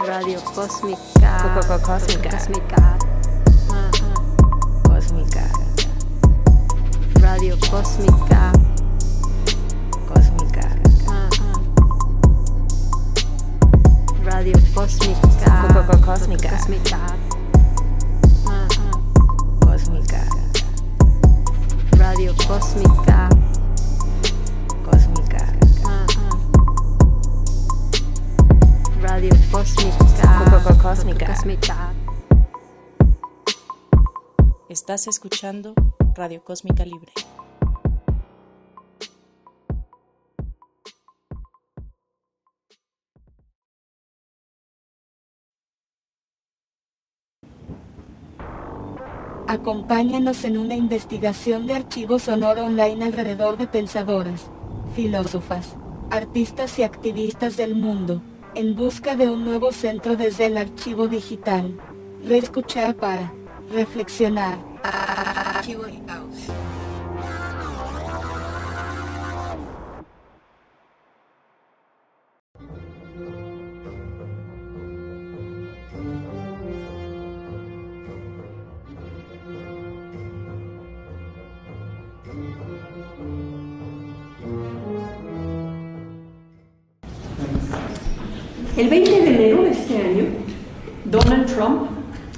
Radio Cósmica. Cósmica. Cósmica. Cósmica. Radio Cósmica. Cósmica. Radio Cósmica. Cósmica. Cósmica. Cósmica. Radio Cósmica. Cósmica. Radio Cósmica. Cósmica. Cósmica. Estás escuchando Radio Cósmica Libre. Acompáñanos en una investigación de archivo sonoro online alrededor de pensadoras, filósofas, artistas y activistas del mundo, en busca de un nuevo centro desde el archivo digital. Reescuchar para reflexionar. Archivo y pausa. El 20 de enero de este año, Donald Trump,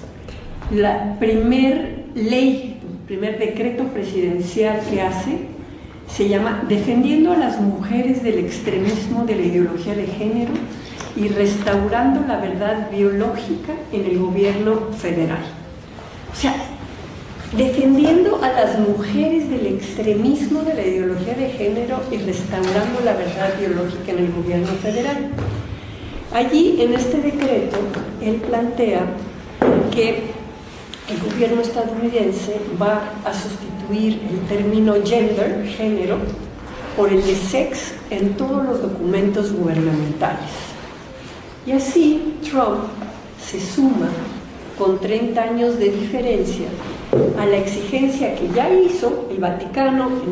la primer ley, el primer decreto presidencial que hace, se llama Defendiendo a las mujeres del extremismo de la ideología de género y restaurando la verdad biológica en el gobierno federal. O sea, defendiendo a las mujeres del extremismo de la ideología de género y restaurando la verdad biológica en el gobierno federal. Allí, en este decreto, él plantea que el gobierno estadounidense va a sustituir el término gender, género, por el de sex en todos los documentos gubernamentales. Y así Trump se suma con 30 años de diferencia a la exigencia que ya hizo el Vaticano en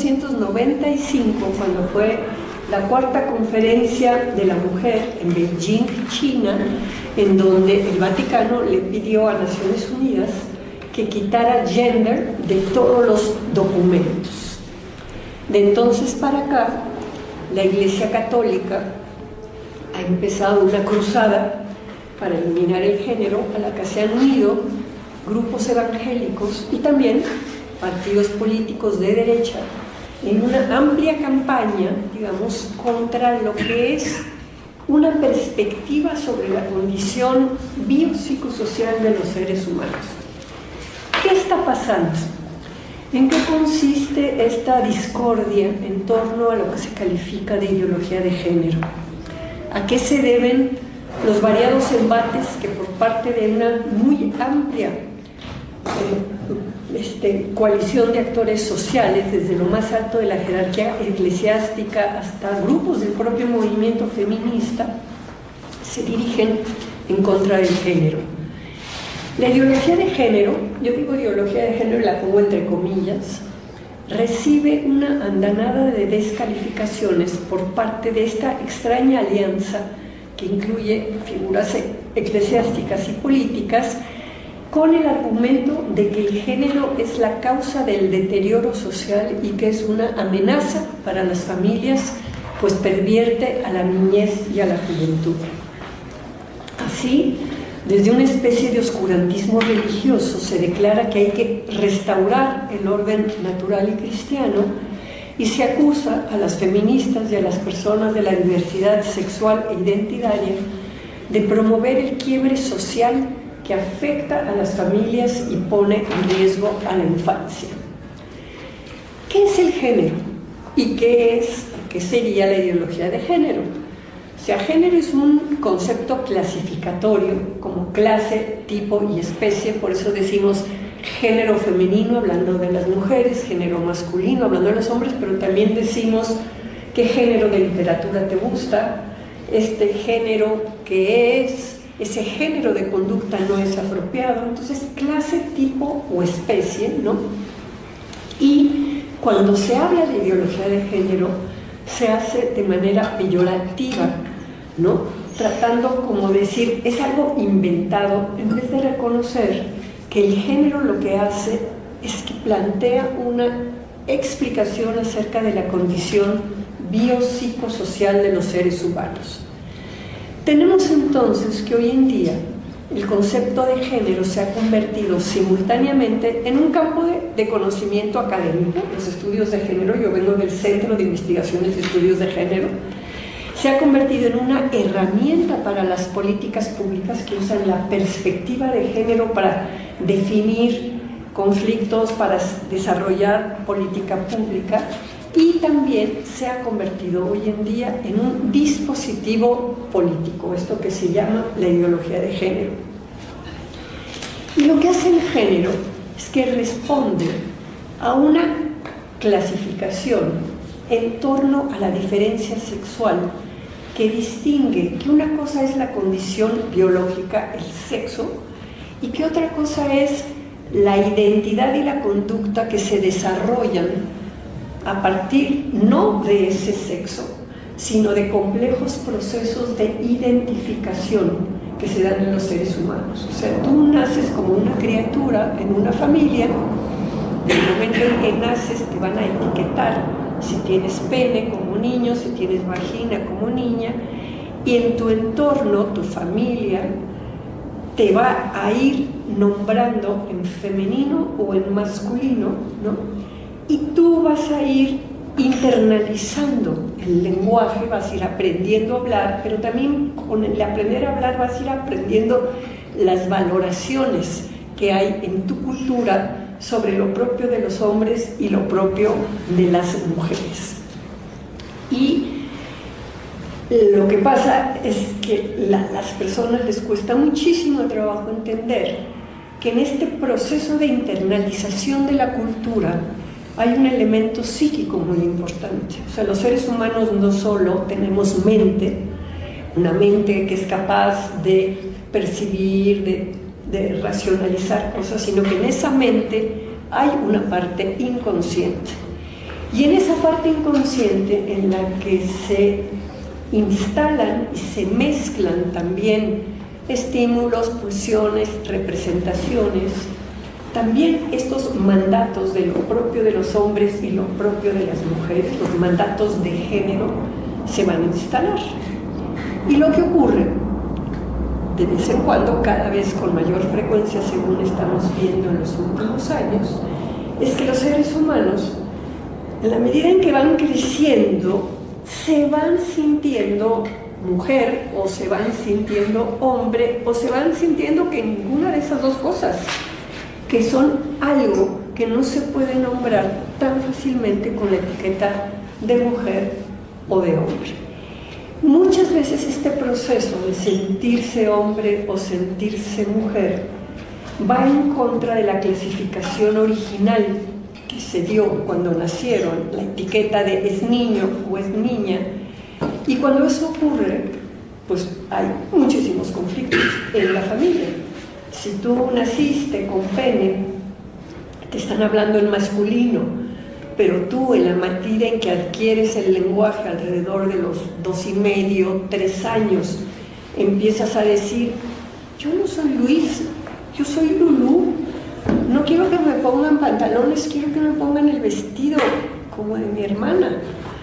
1995, cuando fue la cuarta conferencia de la mujer en Beijing, China, en donde el Vaticano le pidió a Naciones Unidas que quitara gender de todos los documentos. De entonces para acá, la Iglesia Católica ha empezado una cruzada para eliminar el género, a la que se han unido grupos evangélicos y también partidos políticos de derecha en una amplia campaña, digamos, contra lo que es una perspectiva sobre la condición biopsicosocial de los seres humanos. ¿Qué está pasando? ¿En qué consiste esta discordia en torno a lo que se califica de ideología de género? ¿A qué se deben los variados embates que por parte de una muy amplia coalición de actores sociales, desde lo más alto de la jerarquía eclesiástica hasta grupos del propio movimiento feminista, se dirigen en contra del género? La ideología de género, yo digo ideología de género y la pongo entre comillas, recibe una andanada de descalificaciones por parte de esta extraña alianza que incluye figuras eclesiásticas y políticas, con el argumento de que el género es la causa del deterioro social y que es una amenaza para las familias, pues pervierte a la niñez y a la juventud. Así, desde una especie de oscurantismo religioso se declara que hay que restaurar el orden natural y cristiano y se acusa a las feministas y a las personas de la diversidad sexual e identitaria de promover el quiebre social que afecta a las familias y pone en riesgo a la infancia. ¿Qué es el género? ¿Y qué sería la ideología de género? O sea, género es un concepto clasificatorio como clase, tipo y especie, por eso decimos género femenino hablando de las mujeres, género masculino hablando de los hombres, pero también decimos qué género de literatura te gusta, este género que es, ese género de conducta no es apropiado. Entonces, clase, tipo o especie, ¿no? Y cuando se habla de ideología de género, se hace de manera peyorativa, ¿no? tratando como decir, es algo inventado, en vez de reconocer que el género lo que hace es que plantea una explicación acerca de la condición biopsicosocial de los seres humanos. Tenemos entonces que hoy en día el concepto de género se ha convertido simultáneamente en un campo de conocimiento académico, los estudios de género. Yo vengo del Centro de Investigaciones de Estudios de Género. Se ha convertido en una herramienta para las políticas públicas que usan la perspectiva de género para definir conflictos, para desarrollar política pública, y también se ha convertido hoy en día en un dispositivo político, esto que se llama la ideología de género. Y lo que hace el género es que responde a una clasificación en torno a la diferencia sexual que distingue que una cosa es la condición biológica, el sexo, y que otra cosa es la identidad y la conducta que se desarrollan a partir no de ese sexo, sino de complejos procesos de identificación que se dan en los seres humanos. O sea, tú naces como una criatura en una familia, del momento en que naces te van a etiquetar si tienes pene como niño, si tienes vagina como niña, y en tu entorno, tu familia, te va a ir nombrando en femenino o en masculino, ¿no? Y tú vas a ir internalizando el lenguaje, vas a ir aprendiendo a hablar, pero también con el aprender a hablar vas a ir aprendiendo las valoraciones que hay en tu cultura sobre lo propio de los hombres y lo propio de las mujeres. Y lo que pasa es que a las personas les cuesta muchísimo trabajo entender que en este proceso de internalización de la cultura hay un elemento psíquico muy importante. O sea, los seres humanos no solo tenemos mente, una mente que es capaz de percibir, de racionalizar cosas, sino que en esa mente hay una parte inconsciente. Y en esa parte inconsciente en la que se instalan y se mezclan también estímulos, pulsiones, representaciones, también estos mandatos de lo propio de los hombres y lo propio de las mujeres, los mandatos de género, se van a instalar. Y lo que ocurre, de vez en cuando, cada vez con mayor frecuencia, según estamos viendo en los últimos años, es que los seres humanos, en la medida en que van creciendo, se van sintiendo mujer, o se van sintiendo hombre, o se van sintiendo que ninguna de esas dos cosas, que son algo que no se puede nombrar tan fácilmente con la etiqueta de mujer o de hombre. Muchas veces este proceso de sentirse hombre o sentirse mujer va en contra de la clasificación original que se dio cuando nacieron, la etiqueta de es niño o es niña, y cuando eso ocurre, pues hay muchísimos conflictos en la familia. Si tú naciste con pene, te están hablando en masculino, pero tú en la medida en que adquieres el lenguaje alrededor de los 2,5, 3 años, empiezas a decir, yo no soy Luis, yo soy Lulú, no quiero que me pongan pantalones, quiero que me pongan el vestido como de mi hermana.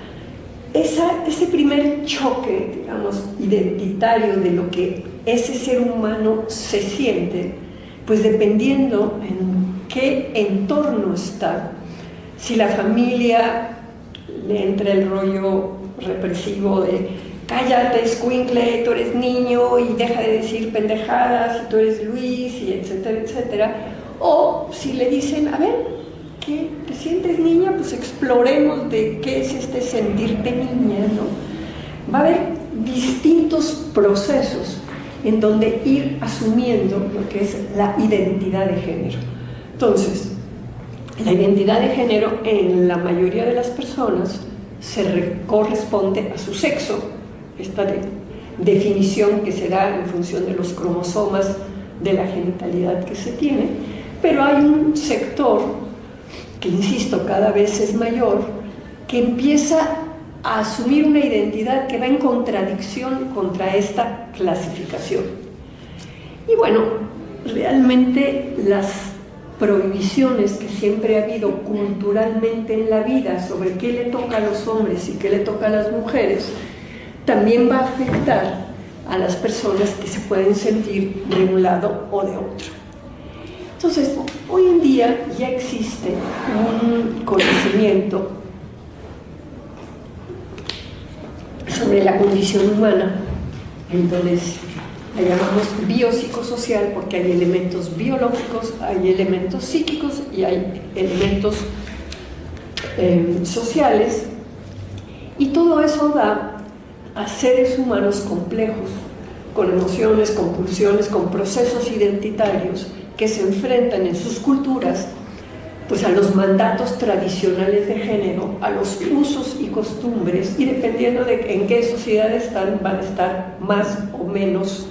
Ese primer choque, digamos, identitario de lo que ese ser humano se siente, pues dependiendo en qué entorno está, si la familia le entra el rollo represivo de cállate, escuincle, tú eres niño y deja de decir pendejadas, y tú eres Luis, y etcétera, etcétera, o si le dicen, a ver, ¿qué? ¿Te sientes niña? Pues exploremos de qué es este sentirte niña, ¿no? Va a haber distintos procesos en donde ir asumiendo lo que es la identidad de género. Entonces, la identidad de género en la mayoría de las personas corresponde a su sexo, esta definición que se da en función de los cromosomas de la genitalidad que se tiene, pero hay un sector que, insisto, cada vez es mayor, que empieza a asumir una identidad que va en contradicción contra esta clasificación. Y bueno, realmente las prohibiciones que siempre ha habido culturalmente en la vida sobre qué le toca a los hombres y qué le toca a las mujeres, también va a afectar a las personas que se pueden sentir de un lado o de otro. Entonces, hoy en día ya existe un conocimiento sobre la condición humana, entonces la llamamos biopsicosocial porque hay elementos biológicos, hay elementos psíquicos y hay elementos sociales, y todo eso da a seres humanos complejos, con emociones, con pulsiones, con procesos identitarios que se enfrentan en sus culturas pues a los mandatos tradicionales de género, a los usos y costumbres, y dependiendo de en qué sociedad están, van a estar más o menos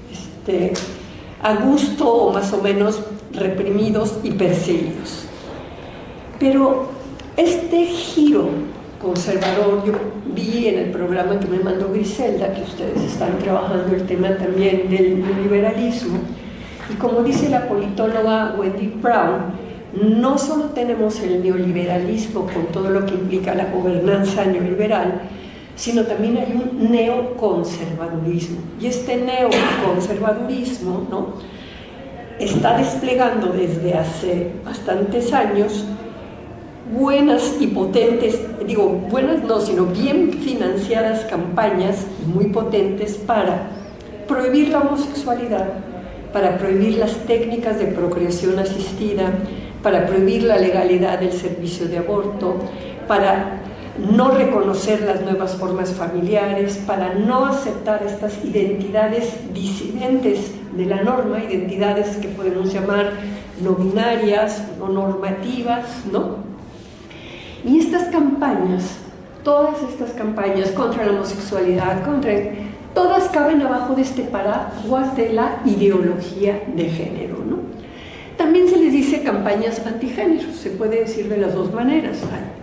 a gusto o más o menos reprimidos y perseguidos. Pero este giro conservador, yo vi en el programa que me mandó Griselda, que ustedes están trabajando el tema también del neoliberalismo, y como dice la politóloga Wendy Brown, no solo tenemos el neoliberalismo con todo lo que implica la gobernanza neoliberal, sino también hay un neoconservadurismo. Y este neoconservadurismo, ¿no?, está desplegando desde hace bastantes años buenas y potentes, digo buenas no, sino bien financiadas campañas muy potentes para prohibir la homosexualidad, para prohibir las técnicas de procreación asistida, para prohibir la legalidad del servicio de aborto, para no reconocer las nuevas formas familiares, para no aceptar estas identidades disidentes de la norma, identidades que podemos llamar no binarias, no normativas, ¿no? Y estas campañas, todas estas campañas contra la homosexualidad, todas caben abajo de este paraguas de la ideología de género, ¿no? También se les dice campañas antigénero, se puede decir de las dos maneras.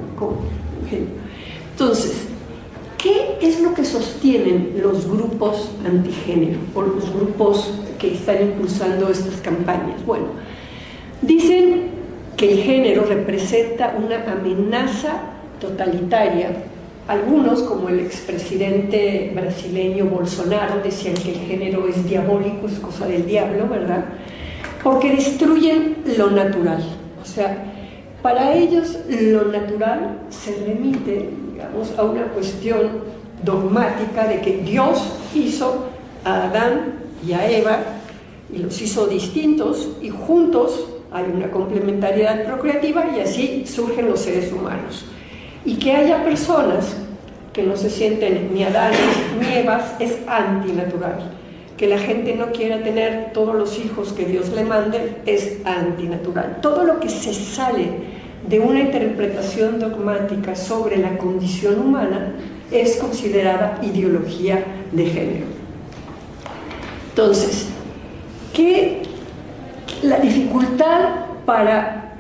Entonces, ¿qué es lo que sostienen los grupos antigénero o los grupos que están impulsando estas campañas? Bueno, dicen que el género representa una amenaza totalitaria. Algunos, como el expresidente brasileño Bolsonaro, decían que el género es diabólico, es cosa del diablo, ¿verdad?, porque destruyen lo natural. O sea, para ellos lo natural se remite, digamos, a una cuestión dogmática de que Dios hizo a Adán y a Eva y los hizo distintos, y juntos hay una complementariedad procreativa y así surgen los seres humanos. Y que haya personas que no se sienten ni Adán ni Evas es antinatural. Que la gente no quiera tener todos los hijos que Dios le mande es antinatural. Todo lo que se sale de una interpretación dogmática sobre la condición humana es considerada ideología de género. Entonces, ¿qué la dificultad para...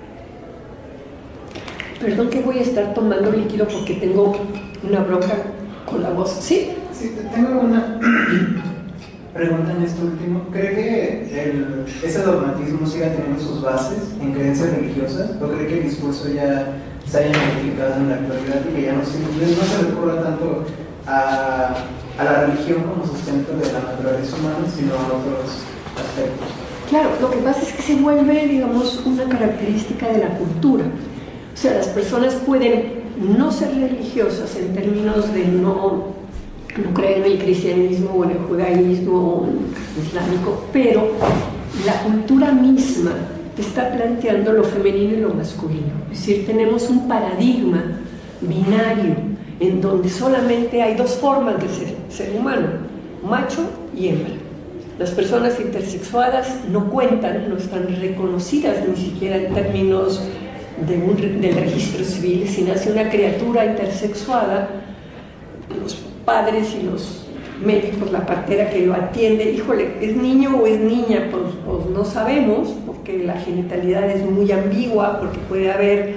Perdón que voy a estar tomando líquido porque tengo una bronca con la voz. ¿Sí? Sí, tengo una pregunta en esto último. ¿Cree que ese dogmatismo siga teniendo sus bases en creencias religiosas? ¿O cree que el discurso ya se haya modificado en la actualidad y que ya no se recurra tanto a la religión como sustento de la naturaleza humana, sino a otros aspectos? Claro, lo que pasa es que se vuelve, digamos, una característica de la cultura. O sea, las personas pueden no ser religiosas en términos de no creer en el cristianismo o en el judaísmo o en el islámico, pero la cultura misma está planteando lo femenino y lo masculino. Es decir, tenemos un paradigma binario en donde solamente hay dos formas de ser humano, macho y hembra. Las personas intersexuadas no cuentan, no están reconocidas ni siquiera en términos del registro civil. Si nace una criatura intersexuada, los padres y los médicos, la partera que lo atiende, híjole, ¿es niño o es niña? Pues no sabemos, porque la genitalidad es muy ambigua, porque puede haber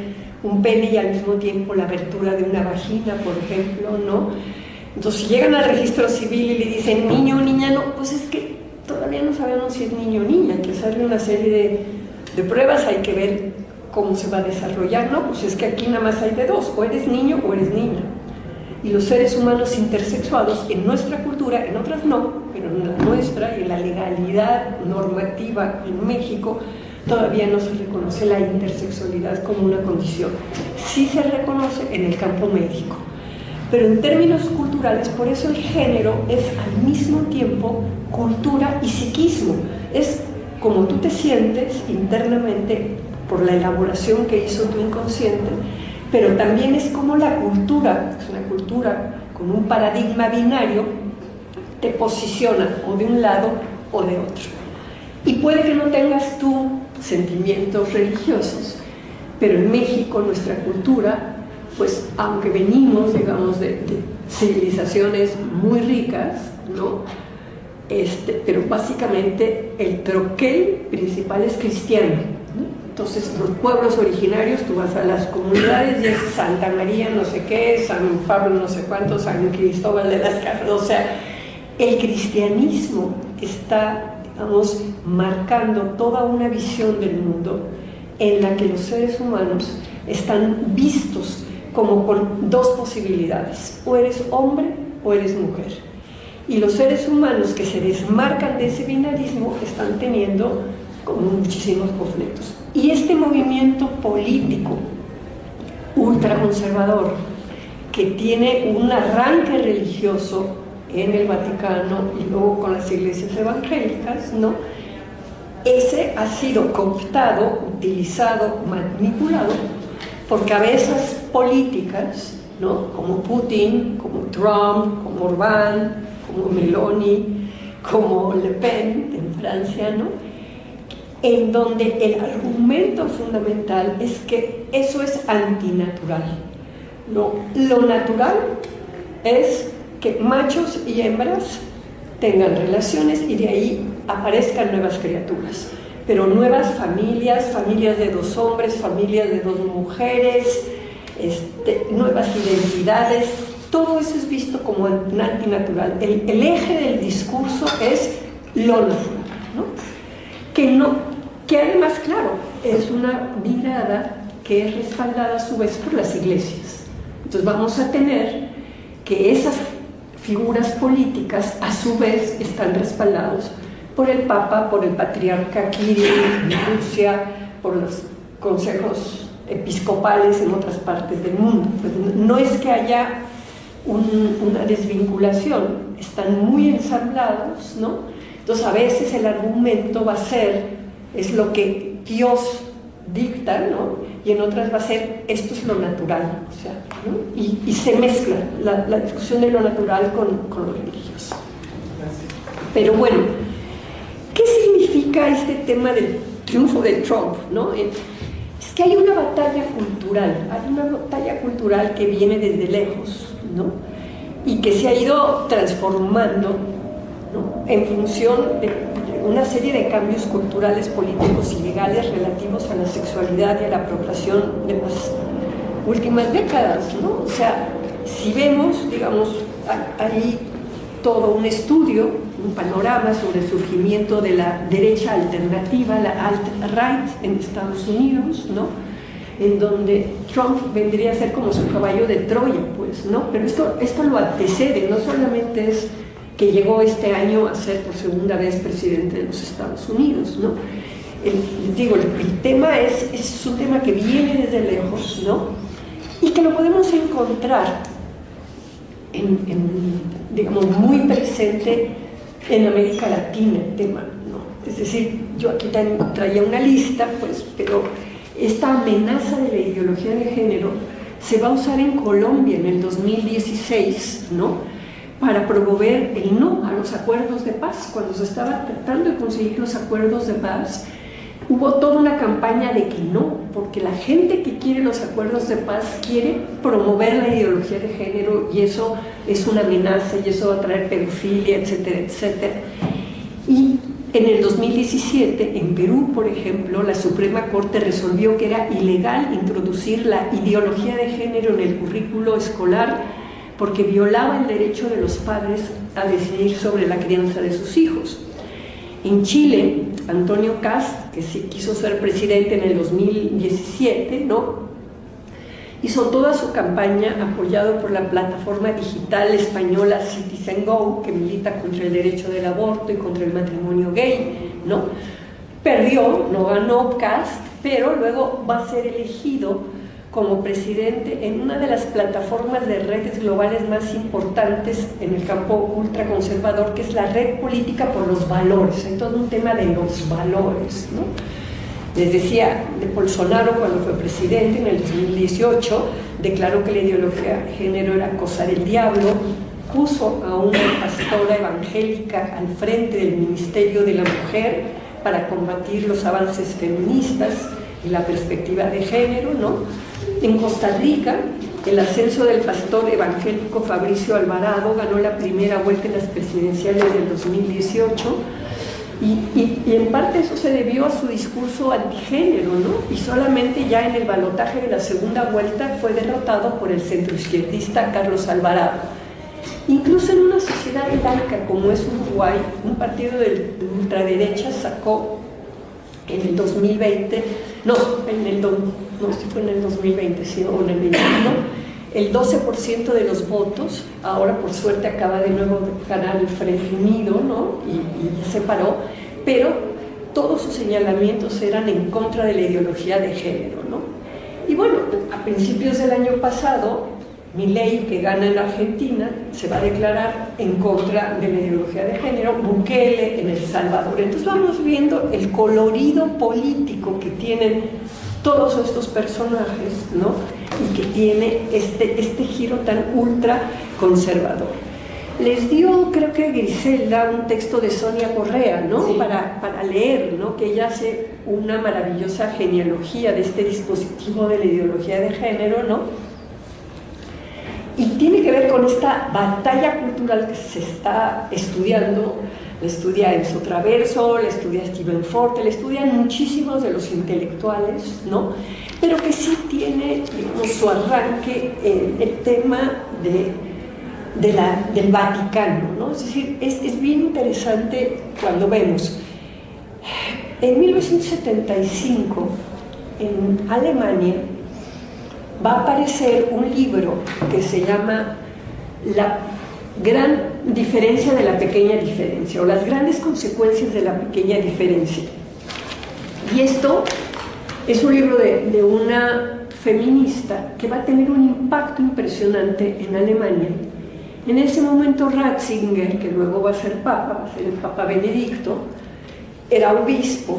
un pene y al mismo tiempo la abertura de una vagina, por ejemplo, ¿no? Entonces, si llegan al registro civil y le dicen niño o niña, no, pues es que todavía no sabemos si es niño o niña, hay que hacerle una serie de pruebas, hay que ver cómo se va a desarrollar, ¿no? Pues es que aquí nada más hay de dos, o eres niño o eres niña. Y los seres humanos intersexuados, en nuestra cultura, en otras no, pero en la nuestra y en la legalidad normativa en México, todavía no se reconoce la intersexualidad como una condición. Sí se reconoce en el campo médico. Pero en términos culturales, por eso el género es al mismo tiempo cultura y psiquismo. Es como tú te sientes internamente por la elaboración que hizo tu inconsciente, pero también es como la cultura, es una cultura con un paradigma binario, te posiciona o de un lado o de otro. Y puede que no tengas tú sentimientos religiosos, pero en México nuestra cultura, pues aunque venimos, digamos, de civilizaciones muy ricas, ¿no? Pero básicamente el troquel principal es cristiano, ¿no? Entonces los pueblos originarios, tú vas a las comunidades y es Santa María no sé qué, San Pablo no sé cuánto, San Cristóbal de las Casas, o sea, el cristianismo está, digamos, marcando toda una visión del mundo en la que los seres humanos están vistos como con dos posibilidades, o eres hombre o eres mujer. Y los seres humanos que se desmarcan de ese binarismo están teniendo como muchísimos conflictos. Y este movimiento político ultraconservador que tiene un arranque religioso en el Vaticano y luego con las iglesias evangélicas, ¿no? Ese ha sido cooptado, utilizado, manipulado por cabezas políticas, ¿no? Como Putin, como Trump, como Orbán, como Meloni, como Le Pen en Francia, ¿no? En donde el argumento fundamental es que eso es antinatural. Lo natural es que machos y hembras tengan relaciones y de ahí aparezcan nuevas criaturas, pero nuevas familias, familias de dos hombres, familias de dos mujeres, nuevas identidades, todo eso es visto como antinatural. El eje del discurso es lo natural, ¿no? Que además, claro, es una mirada que es respaldada a su vez por las iglesias. Entonces vamos a tener que esas figuras políticas a su vez están respaldados por el Papa, por el Patriarca Kirill en Rusia, por los consejos episcopales en otras partes del mundo. Pues no es que haya una desvinculación, están muy ensamblados, ¿no? Entonces a veces el argumento va a ser, es lo que Dios dicta, ¿no? Y en otras va a ser, esto es lo natural, o sea, ¿no? Y se mezcla la discusión de lo natural con lo religioso. Pero bueno, ¿qué significa este tema del triunfo de Trump, ¿no? Es que hay una batalla cultural que viene desde lejos, ¿no? Y que se ha ido transformando, ¿no? En función de una serie de cambios culturales, políticos y legales relativos a la sexualidad y a la procreación de las últimas décadas, ¿no? O sea, si vemos, digamos, hay todo un estudio, un panorama sobre el surgimiento de la derecha alternativa, la alt-right en Estados Unidos, ¿no? En donde Trump vendría a ser como su caballo de Troya, pues, ¿no? Pero esto lo antecede, no solamente es que llegó este año a ser por segunda vez presidente de los Estados Unidos, ¿no? Les digo, el tema es un tema que viene desde lejos, ¿no? Y que lo podemos encontrar digamos, muy presente en América Latina, el tema, ¿no? Es decir, yo aquí traía una lista, pues, pero esta amenaza de la ideología de género se va a usar en Colombia en el 2016, ¿no? Para promover el no a los acuerdos de paz. Cuando se estaba tratando de conseguir los acuerdos de paz, hubo toda una campaña de que no, porque la gente que quiere los acuerdos de paz quiere promover la ideología de género y eso es una amenaza y eso va a traer pedofilia, etcétera, etcétera. Y En el 2017, en Perú, por ejemplo, la Suprema Corte resolvió que era ilegal introducir la ideología de género en el currículo escolar porque violaba el derecho de los padres a decidir sobre la crianza de sus hijos. En Chile, Antonio Kast, que sí quiso ser presidente en el 2017, ¿no?, hizo toda su campaña apoyado por la plataforma digital española Citizen Go, que milita contra el derecho del aborto y contra el matrimonio gay, ¿no? Perdió, no ganó Kast, pero luego va a ser elegido como presidente en una de las plataformas de redes globales más importantes en el campo ultraconservador, que es la Red Política por los Valores. Hay todo un tema de los valores, ¿no? Les decía, de Bolsonaro, cuando fue presidente en el 2018, declaró que la ideología de género era cosa del diablo, puso a una pastora evangélica al frente del Ministerio de la Mujer para combatir los avances feministas y la perspectiva de género, ¿no? En Costa Rica, el ascenso del pastor evangélico Fabricio Alvarado ganó la primera vuelta en las presidenciales del 2018. Y en parte eso se debió a su discurso antigénero, ¿no? Y solamente ya en el balotaje de la segunda vuelta fue derrotado por el centroizquierdista Carlos Alvarado. Incluso en una sociedad laica como es Uruguay, un partido de ultraderecha sacó en el 2020, no si fue en el 2020, sino en el 21, el 12% de los votos. Ahora por suerte acaba de nuevo de ganar el Frente Unido, ¿no? Y se paró, pero todos sus señalamientos eran en contra de la ideología de género, ¿no? Y bueno, a principios del año pasado, Milei, que gana en Argentina, se va a declarar en contra de la ideología de género, Bukele en El Salvador. Entonces vamos viendo el colorido político que tienen todos estos personajes, ¿no? Y que tiene este giro tan ultra conservador. Les dio, creo que Griselda, un texto de Sonia Correa, ¿no? Sí. Para leer, ¿no? Que ella hace una maravillosa genealogía de este dispositivo de la ideología de género, ¿no? Y tiene que ver con esta batalla cultural que se está estudiando. La estudia Enzo Traverso, la estudia Steven Forte, la estudian muchísimos de los intelectuales, ¿no? Pero que sí tiene, digamos, su arranque en el tema del Vaticano, ¿no? Es decir, es bien interesante cuando vemos. En 1975, en Alemania, va a aparecer un libro que se llama La gran diferencia de la pequeña diferencia, o las grandes consecuencias de la pequeña diferencia. Y esto es un libro de una feminista que va a tener un impacto impresionante en Alemania. En ese momento Ratzinger, que luego va a ser papa, va a ser el Papa Benedicto, era obispo,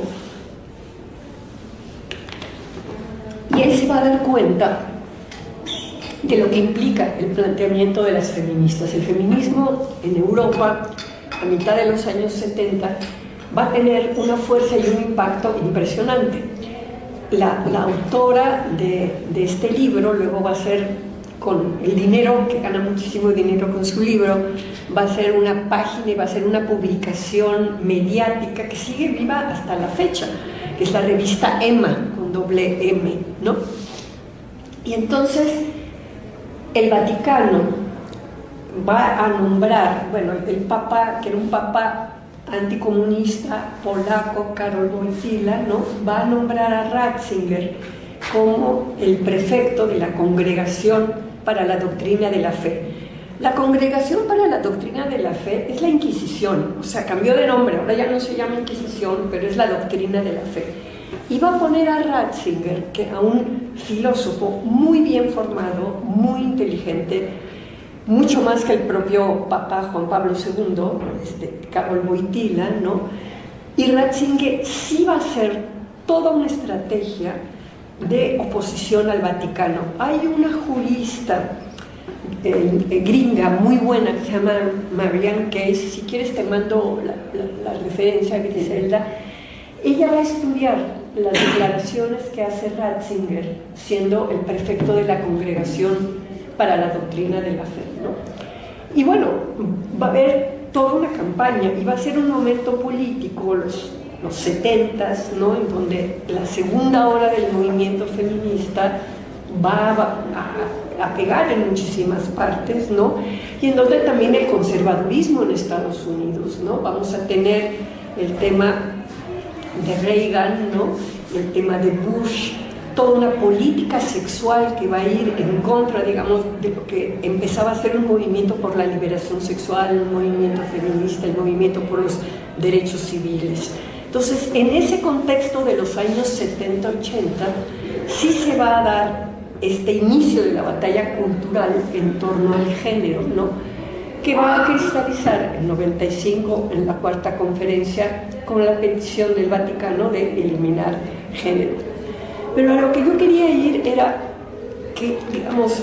y él se va a dar cuenta de lo que implica el planteamiento de las feministas. El feminismo en Europa, a mitad de los años 70, va a tener una fuerza y un impacto impresionante. La autora de este libro luego va a ser, con el dinero, que gana muchísimo dinero con su libro, va a ser una página y va a ser una publicación mediática que sigue viva hasta la fecha, que es la revista Emma, con doble M, ¿no? Y entonces el Vaticano va a nombrar, bueno, el Papa, que era un Papa anticomunista polaco, Karol Wojtyła, ¿no? Va a nombrar a Ratzinger como el prefecto de la Congregación para la Doctrina de la Fe. La Congregación para la Doctrina de la Fe es la Inquisición, o sea, cambió de nombre, ahora ya no se llama Inquisición, pero es la Doctrina de la Fe. Y va a poner a Ratzinger, que a un filósofo muy bien formado, muy inteligente, mucho más que el propio Papa Juan Pablo II, Karol Wojtyła, ¿no? Y Ratzinger sí va a ser toda una estrategia de oposición al Vaticano. Hay una jurista gringa muy buena que se llama Marianne Case, si quieres te mando la referencia, Griselda. Ella va a estudiar las declaraciones que hace Ratzinger siendo el prefecto de la Congregación para la Doctrina de la Fe, ¿no? Y bueno, va a ver toda una campaña, y va a ser un momento político, los 70s, ¿no? En donde la segunda ola del movimiento feminista va a pegar en muchísimas partes, ¿no? Y en donde también el conservadurismo en Estados Unidos, ¿no? Vamos a tener el tema de Reagan, ¿no? El tema de Bush, toda una política sexual que va a ir en contra, digamos, de lo que empezaba a ser un movimiento por la liberación sexual, un movimiento feminista, el movimiento por los derechos civiles. Entonces, en ese contexto de los años 70-80, sí se va a dar este inicio de la batalla cultural en torno al género, ¿no? Que va a cristalizar en 95 en la cuarta conferencia con la petición del Vaticano de eliminar género. Pero a lo que yo quería ir era que, digamos,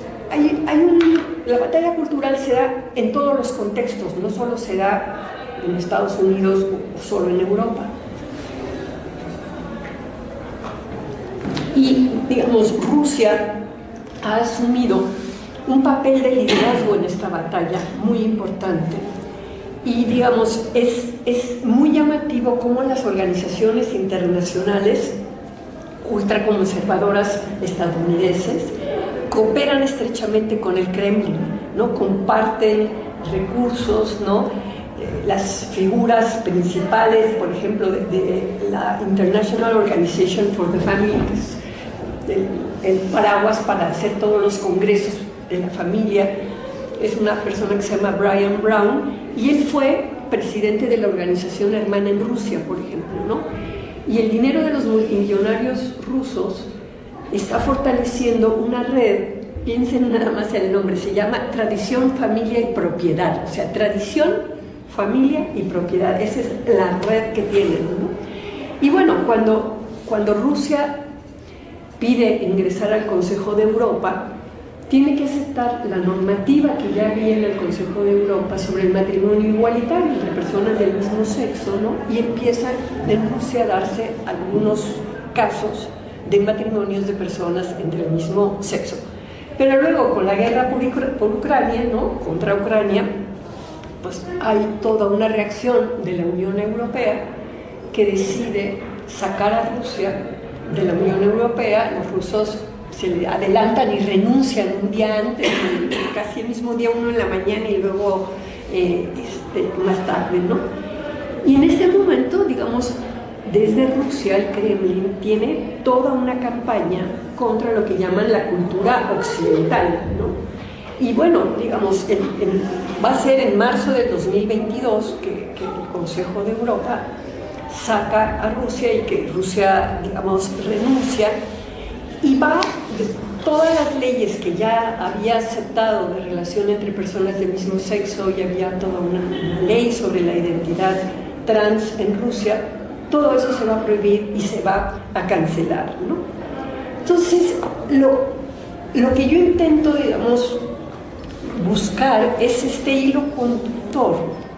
la batalla cultural se da en todos los contextos, no solo se da en Estados Unidos o solo en Europa. Y, digamos, Rusia ha asumido un papel de liderazgo en esta batalla muy importante. Y, digamos, es muy llamativo cómo las organizaciones internacionales ultraconservadoras estadounidenses cooperan estrechamente con el Kremlin, ¿no? Comparten recursos, ¿no? Las figuras principales, por ejemplo, de la International Organization for the Family, que es el paraguas para hacer todos los congresos de la familia, es una persona que se llama Brian Brown, y él fue presidente de la organización hermana en Rusia, por ejemplo, ¿no? Y el dinero de los multimillonarios rusos está fortaleciendo una red, piensen nada más en el nombre, se llama Tradición, Familia y Propiedad, o sea, tradición, familia y propiedad, esa es la red que tienen, ¿no? Y bueno, cuando Rusia pide ingresar al Consejo de Europa, tiene que aceptar la normativa que ya había en el Consejo de Europa sobre el matrimonio igualitario entre personas del mismo sexo, ¿no? Y empiezan en Rusia a darse algunos casos de matrimonios de personas entre el mismo sexo. Pero luego, con la guerra por Ucrania, ¿no? Contra Ucrania, pues hay toda una reacción de la Unión Europea que decide sacar a Rusia de la Unión Europea. Los rusos se adelantan y renuncian un día antes, casi el mismo día, uno en la mañana y luego más tarde, ¿no? Y en este momento, digamos, desde Rusia el Kremlin tiene toda una campaña contra lo que llaman la cultura occidental, ¿no? Y bueno, digamos, va a ser en marzo del 2022 que el Consejo de Europa saca a Rusia y que Rusia, digamos, renuncia, y va todas las leyes que ya había aceptado de relación entre personas del mismo sexo, y había toda una ley sobre la identidad trans en Rusia, todo eso se va a prohibir y se va a cancelar, ¿no? Entonces, lo que yo intento, digamos, buscar es este hilo conductor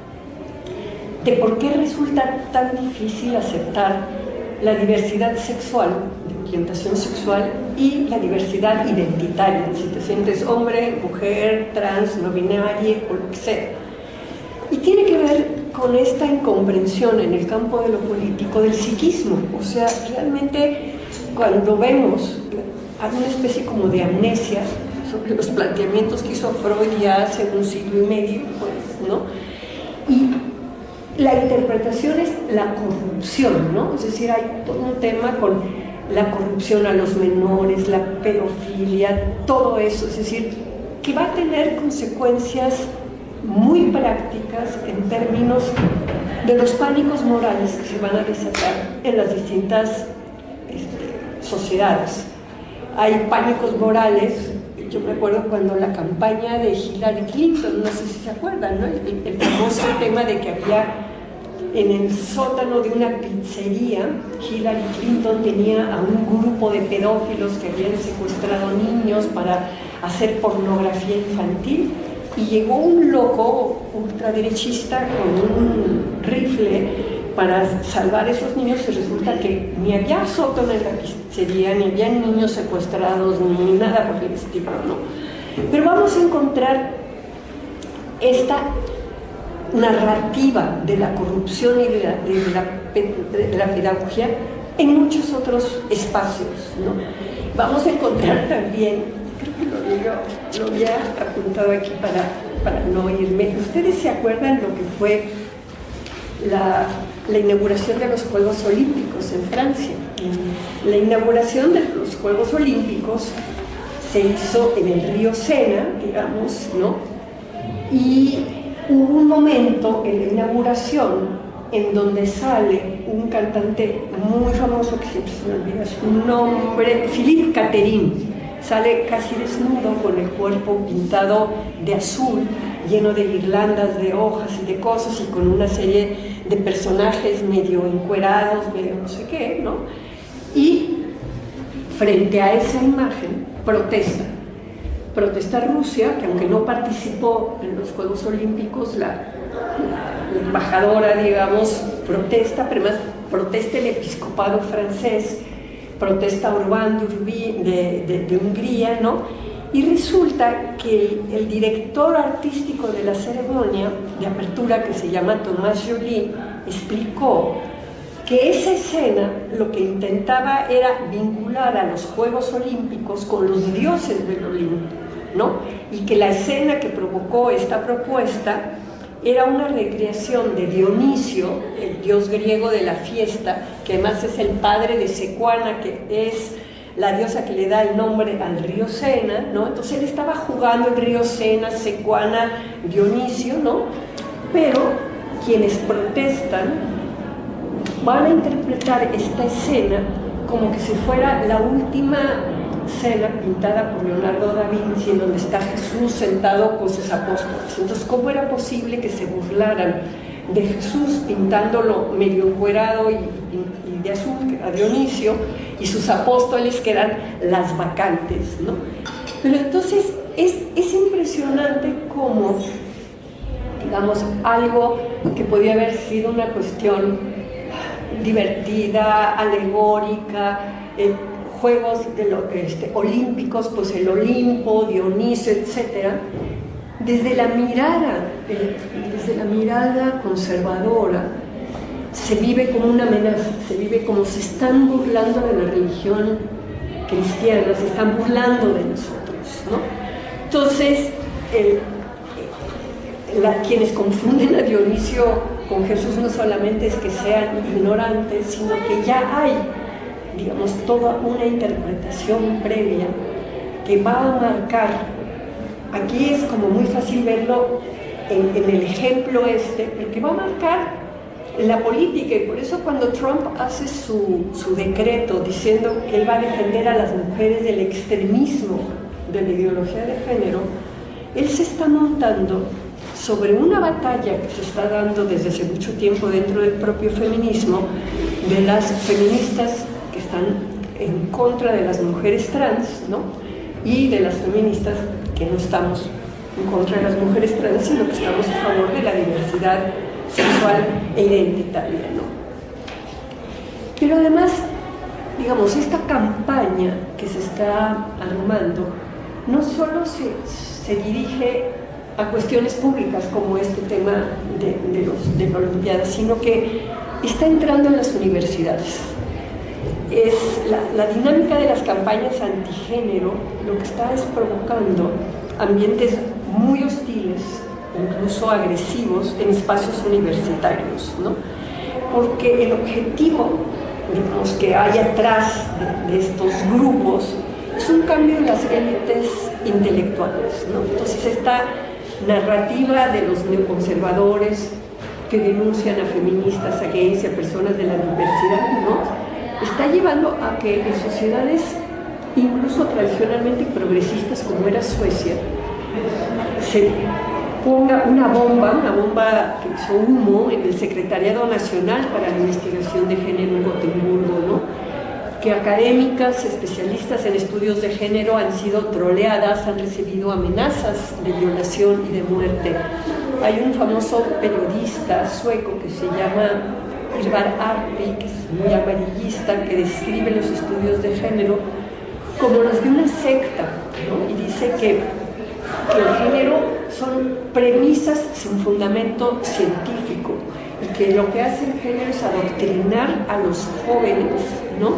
de por qué resulta tan difícil aceptar la diversidad sexual, de orientación sexual, y la diversidad identitaria, si te sientes hombre, mujer, trans, no binaria o lo que sea. Y tiene que ver con esta incomprensión en el campo de lo político del psiquismo. O sea, realmente cuando vemos, hay una especie como de amnesia sobre los planteamientos que hizo Freud ya hace un siglo y medio, pues, ¿no? Y la interpretación es la corrupción, ¿no? Es decir, hay todo un tema con la corrupción a los menores, la pedofilia, todo eso, es decir, que va a tener consecuencias muy prácticas en términos de los pánicos morales que se van a desatar en las distintas sociedades. Hay pánicos morales. Yo me acuerdo cuando la campaña de Hillary Clinton, no sé si se acuerdan, ¿no? El famoso tema de que había en el sótano de una pizzería, Hillary Clinton tenía a un grupo de pedófilos que habían secuestrado niños para hacer pornografía infantil, y llegó un loco ultraderechista con un rifle para salvar a esos niños, y resulta que ni había sótano en la pizzería, ni había niños secuestrados, ni nada por el estilo, ¿no? Pero vamos a encontrar esta narrativa de la corrupción y de la pedagogía en muchos otros espacios, ¿no? Vamos a encontrar también, creo que lo había apuntado aquí para no irme. ¿Ustedes se acuerdan lo que fue la inauguración de los Juegos Olímpicos en Francia? La inauguración de los Juegos Olímpicos se hizo en el río Sena, digamos, ¿no? Y hubo un momento en la inauguración en donde sale un cantante muy famoso, que siempre se me olvida su nombre, Philippe Catherine, sale casi desnudo con el cuerpo pintado de azul, lleno de guirlandas de hojas y de cosas, y con una serie de personajes medio encuerados, medio no sé qué, ¿no? Y frente a esa imagen protesta Rusia, que aunque no participó en los Juegos Olímpicos, la embajadora, digamos, protesta, pero más protesta el episcopado francés, protesta Orbán de Hungría, ¿no? Y resulta que el director artístico de la ceremonia de apertura, que se llama Tomás Joly, explicó que esa escena lo que intentaba era vincular a los Juegos Olímpicos con los dioses del Olimpo, ¿no? Y que la escena que provocó esta propuesta era una recreación de Dionisio, el dios griego de la fiesta, que además es el padre de Secuana, que es la diosa que le da el nombre al río Sena, ¿no? Entonces él estaba jugando el río Sena, Secuana, Dionisio, ¿no? Pero quienes protestan van a interpretar esta escena como que si fuera la última cena pintada por Leonardo da Vinci, en donde está Jesús sentado con sus apóstoles. Entonces, ¿cómo era posible que se burlaran de Jesús pintándolo medio encuerado y de azul, que era Dionisio, y sus apóstoles, que eran las bacantes, ¿no? Pero entonces es impresionante cómo, digamos, algo que podía haber sido una cuestión divertida, alegórica, juegos olímpicos, pues el Olimpo, Dionisio, etc. Desde la mirada conservadora, se vive como una amenaza, se vive como se están burlando de la religión cristiana, se están burlando de nosotros, ¿no? Entonces, quienes confunden a Dionisio con Jesús no solamente es que sean ignorantes, sino que ya hay, digamos, toda una interpretación previa que va a marcar. Aquí es como muy fácil verlo en el ejemplo pero que va a marcar la política, y por eso cuando Trump hace su decreto diciendo que él va a defender a las mujeres del extremismo de la ideología de género, él se está montando sobre una batalla que se está dando desde hace mucho tiempo dentro del propio feminismo, de las feministas que están en contra de las mujeres trans, ¿no? Y de las feministas que no estamos en contra de las mujeres trans, sino que estamos a favor de la diversidad sexual e identitaria, ¿no? Pero además, digamos, esta campaña que se está armando no solo se dirige a cuestiones públicas como este tema de la Olimpiada, sino que está entrando en las universidades. Es la dinámica de las campañas antigénero lo que está es provocando ambientes muy hostiles, incluso agresivos, en espacios universitarios, ¿no? Porque el objetivo, digamos, que hay atrás de estos grupos es un cambio en las élites intelectuales, ¿no? Entonces esta narrativa de los neoconservadores que denuncian a feministas, a gays, a personas de la diversidad, ¿no? Está llevando a que en sociedades incluso tradicionalmente progresistas como era Suecia, se ponga una bomba que hizo humo en el Secretariado Nacional para la Investigación de Género en Gotemburgo, ¿no? Que académicas especialistas en estudios de género han sido troleadas, han recibido amenazas de violación y de muerte. Hay un famoso periodista sueco que se llama Ivar Arpi, que es muy amarillista, que describe los estudios de género como los de una secta, ¿no? Y dice que el género son premisas sin fundamento científico, y que lo que hace el género es adoctrinar a los jóvenes, ¿no?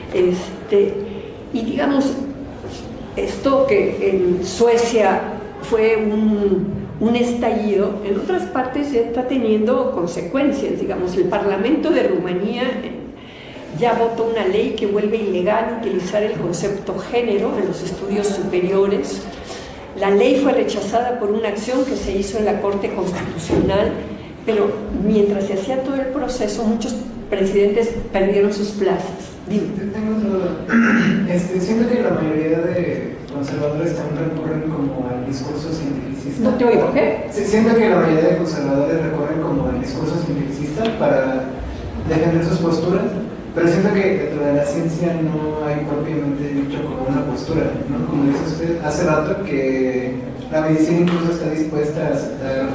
Y digamos, esto que en Suecia fue un estallido, en otras partes ya está teniendo consecuencias. Digamos, el Parlamento de Rumanía ya votó una ley que vuelve ilegal utilizar el concepto género en los estudios superiores. La ley fue rechazada por una acción que se hizo en la Corte Constitucional, pero mientras se hacía todo el proceso, muchos presidentes perdieron sus plazas. Dime. Tengo otra duda. Siento que la mayoría de conservadores también recurren como al discurso cientificista. No te oigo, ¿qué? Siento que la mayoría de conservadores recurren como al discurso cientificista para defender sus posturas, pero siento que dentro de la ciencia no hay propiamente dicho como una postura, ¿no? Como dice usted hace rato, que la medicina incluso está dispuesta a aceptar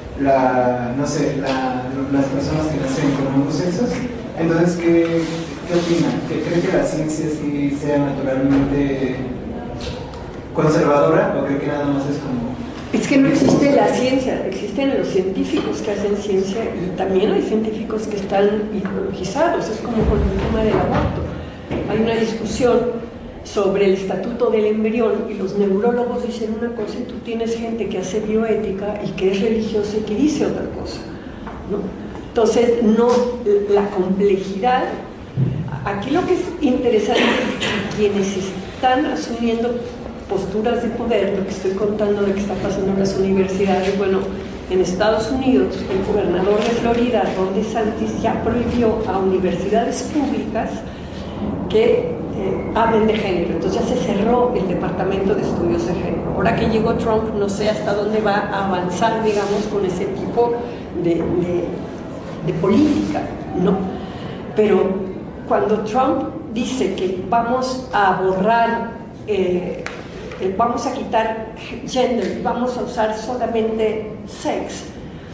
las personas que nacen con ambos sexos. Entonces, ¿qué opina? ¿Cree que la ciencia sí sea naturalmente conservadora o cree que nada más es como...? Es que no existe la ciencia, existen los científicos que hacen ciencia, y también hay científicos que están ideologizados. Es como con el tema del aborto. Hay una discusión sobre el estatuto del embrión y los neurólogos dicen una cosa y tú tienes gente que hace bioética y que es religiosa y que dice otra cosa, ¿no? Entonces, no, la complejidad, aquí lo que es interesante es que quienes están asumiendo posturas de poder, lo que estoy contando de que está pasando en las universidades, bueno, en Estados Unidos, el gobernador de Florida, Ron DeSantis, ya prohibió a universidades públicas que hablen de género. Entonces ya se cerró el Departamento de Estudios de Género. Ahora que llegó Trump, no sé hasta dónde va a avanzar, digamos, con ese tipo de política, ¿no? Pero cuando Trump dice que vamos a borrar, vamos a quitar gender, vamos a usar solamente sex,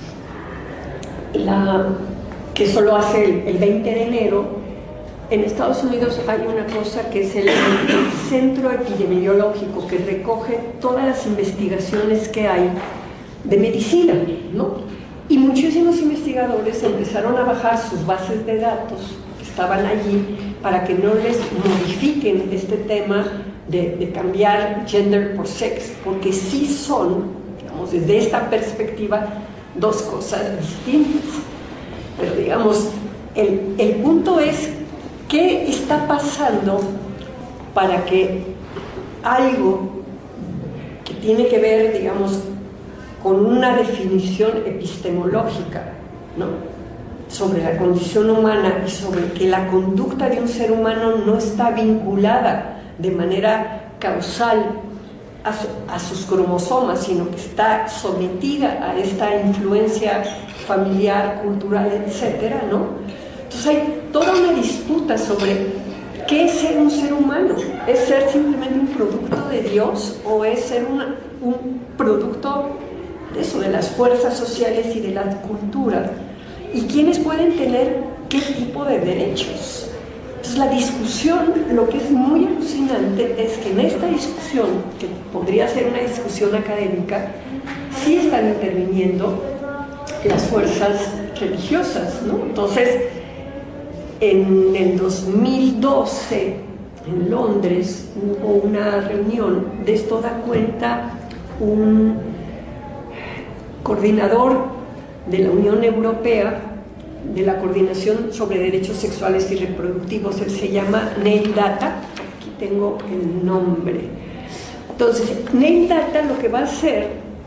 que eso lo hace el 20 de enero, en Estados Unidos hay una cosa que es el Centro Epidemiológico, que recoge todas las investigaciones que hay de medicina, ¿no? Y muchísimos investigadores empezaron a bajar sus bases de datos que estaban allí para que no les modifiquen este tema de cambiar gender por sex, porque sí son, digamos, desde esta perspectiva, dos cosas distintas. Pero digamos, el punto es qué está pasando para que algo que tiene que ver, digamos, con una definición epistemológica, ¿no?, sobre la condición humana y sobre que la conducta de un ser humano no está vinculada de manera causal a sus cromosomas, sino que está sometida a esta influencia familiar, cultural, etcétera, ¿no? Entonces hay toda una disputa sobre qué es ser un ser humano. ¿Es ser simplemente un producto de Dios o es ser un producto de eso, de las fuerzas sociales y de la cultura? ¿Y quiénes pueden tener qué tipo de derechos? Entonces la discusión, lo que es muy alucinante es que en esta discusión, que podría ser una discusión académica, sí están interviniendo las fuerzas religiosas, ¿no? Entonces, en el 2012, en Londres, hubo una reunión. De esto da cuenta un coordinador de la Unión Europea de la Coordinación sobre Derechos Sexuales y Reproductivos. Él se llama Neil Data. Aquí tengo el nombre. Entonces, Neil Data lo que va a hacer,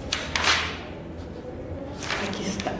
aquí está,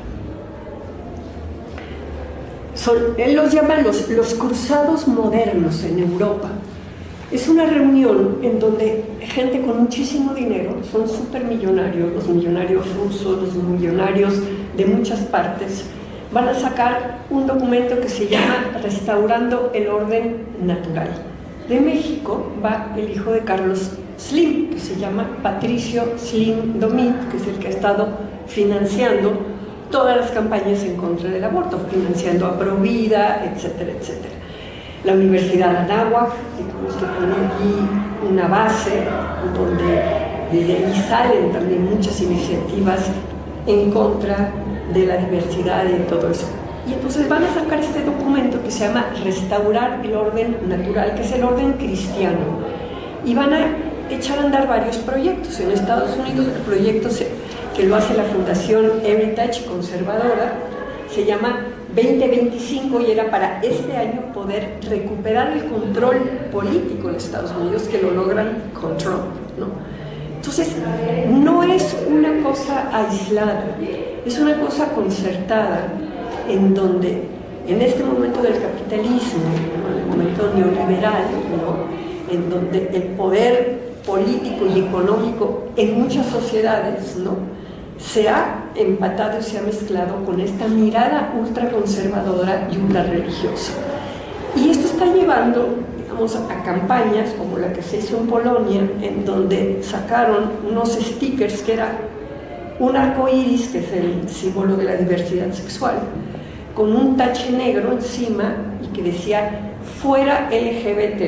él los llama los cruzados modernos en Europa. Es una reunión en donde gente con muchísimo dinero, son supermillonarios, los millonarios rusos, los millonarios de muchas partes, van a sacar un documento que se llama Restaurando el Orden Natural. De México va el hijo de Carlos Slim, que se llama Patricio Slim Domit, que es el que ha estado financiando todas las campañas en contra del aborto, financiando a Provida, etcétera, etcétera. La Universidad Anáhuac, digamos que pone allí una base donde Y de ahí salen también muchas iniciativas en contra de la diversidad y de todo eso. Y entonces van a sacar este documento que se llama Restaurar el orden natural, que es el orden cristiano. Y van a echar a andar varios proyectos. En Estados Unidos el proyecto que lo hace la Fundación Heritage Conservadora se llama 2025 y era para este año poder recuperar el control político en Estados Unidos, que lo logran con Trump, ¿no? Entonces, no es una cosa aislada, es una cosa concertada en donde, en este momento del capitalismo, ¿no?, en el momento neoliberal, ¿no?, en donde el poder político y económico en muchas sociedades, ¿no?, se ha empatado y se ha mezclado con esta mirada ultraconservadora y ultrarreligiosa. Y esto está llevando, digamos, a campañas como la que se hizo en Polonia, en donde sacaron unos stickers que era un arco iris, que es el símbolo de la diversidad sexual, con un tache negro encima y que decía fuera LGBT,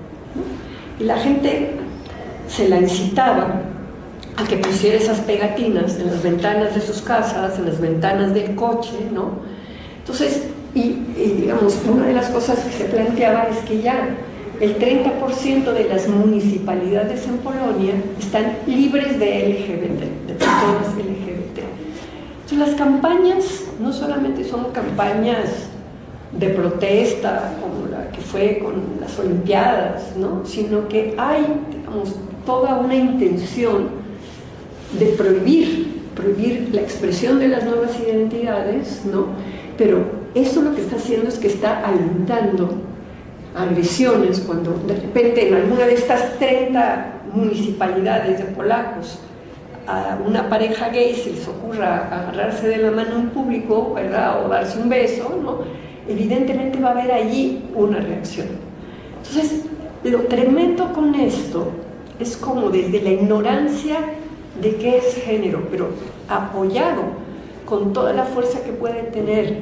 ¿no? Y la gente se la incitaba a que pusiera esas pegatinas en las ventanas de sus casas, en las ventanas del coche, ¿no? Entonces, digamos, una de las cosas que se planteaba es que ya el 30% de las municipalidades en Polonia están libres de LGBT, de personas LGBT. Entonces, las campañas no solamente son campañas de protesta, como la que fue con las Olimpiadas, ¿no?, sino que hay, digamos, toda una intención de prohibir la expresión de las nuevas identidades, ¿no? Pero eso lo que está haciendo es que está alentando agresiones cuando de repente en alguna de estas 30 municipalidades de polacos a una pareja gay se les ocurra agarrarse de la mano en público, ¿verdad?, o darse un beso, ¿no?, evidentemente va a haber allí una reacción. Entonces, lo tremendo con esto es como desde la ignorancia de qué es género, pero apoyado con toda la fuerza que puede tener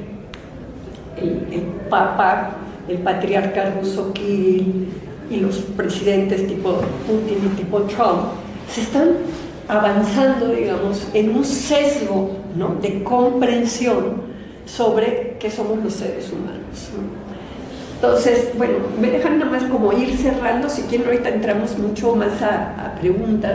el Papa, el patriarca ruso Kirill y los presidentes tipo Putin y tipo Trump, se están avanzando, digamos, en un sesgo, ¿no?, de comprensión sobre qué somos los seres humanos, ¿no? Entonces, bueno, me dejan nada más como ir cerrando, si quieren ahorita entramos mucho más a preguntas.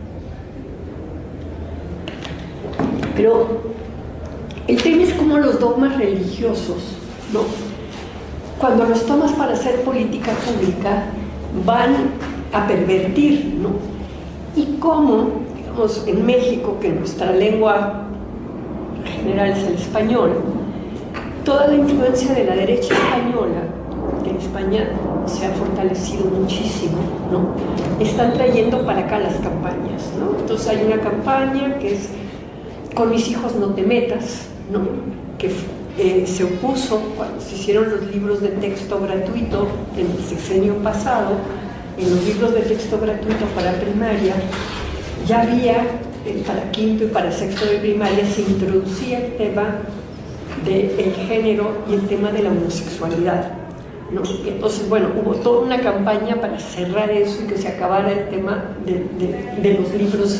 Pero el tema es como los dogmas religiosos, ¿no?, cuando los tomas para hacer política pública, van a pervertir, ¿no? Y cómo, digamos, en México, que nuestra lengua general es el español, toda la influencia de la derecha española, que en España se ha fortalecido muchísimo, ¿no?, están trayendo para acá las campañas, ¿no? Entonces hay una campaña que es Con mis hijos no te metas, ¿no?, que se opuso cuando se hicieron los libros de texto gratuito en el sexenio pasado. En los libros de texto gratuito para primaria ya había, para quinto y para sexto de primaria, se introducía el tema del género y el tema de la homosexualidad, ¿no? Y entonces, bueno, hubo toda una campaña para cerrar eso y que se acabara el tema de los libros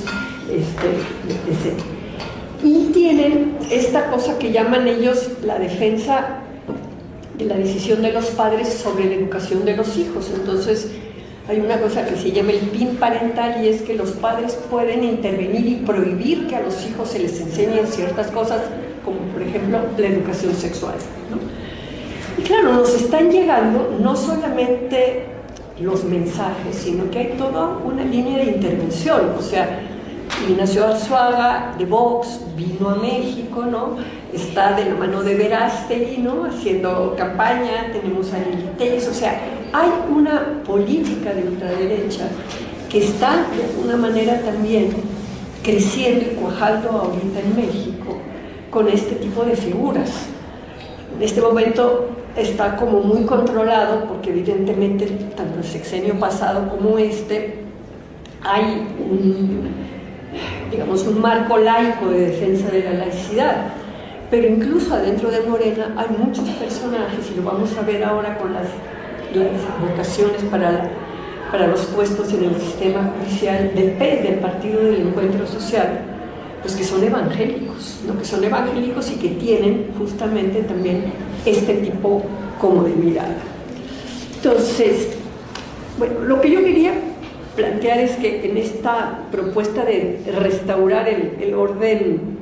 y tienen esta cosa que llaman ellos la defensa de la decisión de los padres sobre la educación de los hijos. Entonces hay una cosa que se llama el PIN parental, y es que los padres pueden intervenir y prohibir que a los hijos se les enseñen ciertas cosas, como por ejemplo la educación sexual, ¿no? Y claro, nos están llegando no solamente los mensajes, sino que hay toda una línea de intervención. O sea, Ignacio Arzuaga de Vox vino a México, ¿no?, está de la mano de Verástegui, ¿no?, haciendo campaña. Tenemos a Lili Telles. O sea, hay una política de ultraderecha que está de alguna manera también creciendo y cuajando ahorita en México con este tipo de figuras. En este momento está como muy controlado porque evidentemente tanto el sexenio pasado como este hay digamos, un marco laico de defensa de la laicidad, pero incluso adentro de Morena hay muchos personajes, y lo vamos a ver ahora con las votaciones para para los puestos en el sistema judicial del PES, del Partido del Encuentro Social, pues que son evangélicos, ¿no? Que son evangélicos y que tienen justamente también este tipo como de mirada. Entonces, bueno, lo que yo quería plantear es que en esta propuesta de restaurar el orden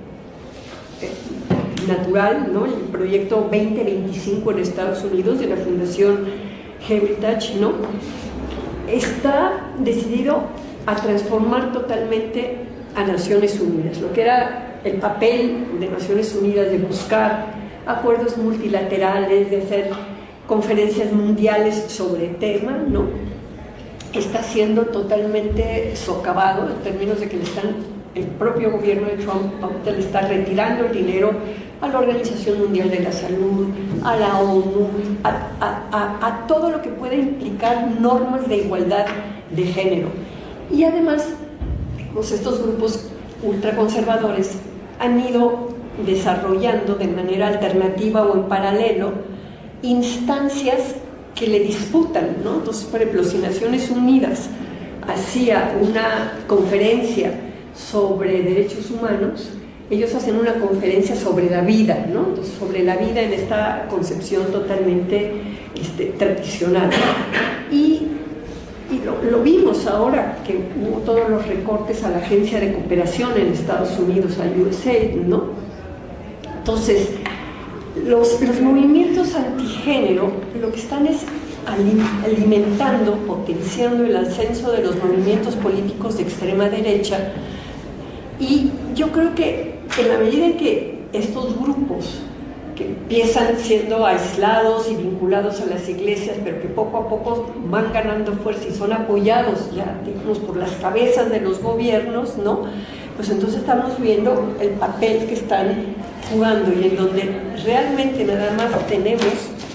natural, ¿no? El proyecto 2025 en Estados Unidos de la Fundación Heritage, ¿no? Está decidido a transformar totalmente a Naciones Unidas, lo que era el papel de Naciones Unidas de buscar acuerdos multilaterales, de hacer conferencias mundiales sobre el tema, ¿no? Está siendo totalmente socavado en términos de que el propio gobierno de Trump le está retirando el dinero a la Organización Mundial de la Salud, a la ONU, a todo lo que puede implicar normas de igualdad de género. Y además, pues estos grupos ultraconservadores han ido desarrollando de manera alternativa o en paralelo instancias que le disputan, ¿no? Entonces, por ejemplo, si Naciones Unidas hacía una conferencia sobre derechos humanos, ellos hacen una conferencia sobre la vida, ¿no? Entonces, sobre la vida en esta concepción totalmente tradicional. Y lo vimos ahora que hubo todos los recortes a la Agencia de Cooperación en Estados Unidos, al USAID, ¿no? Entonces, los movimientos antigénero lo que están es alimentando, potenciando el ascenso de los movimientos políticos de extrema derecha, y yo creo que en la medida en que estos grupos que empiezan siendo aislados y vinculados a las iglesias, pero que poco a poco van ganando fuerza y son apoyados ya, digamos, por las cabezas de los gobiernos, ¿no? Pues entonces estamos viendo el papel que están jugando, y en donde realmente nada más tenemos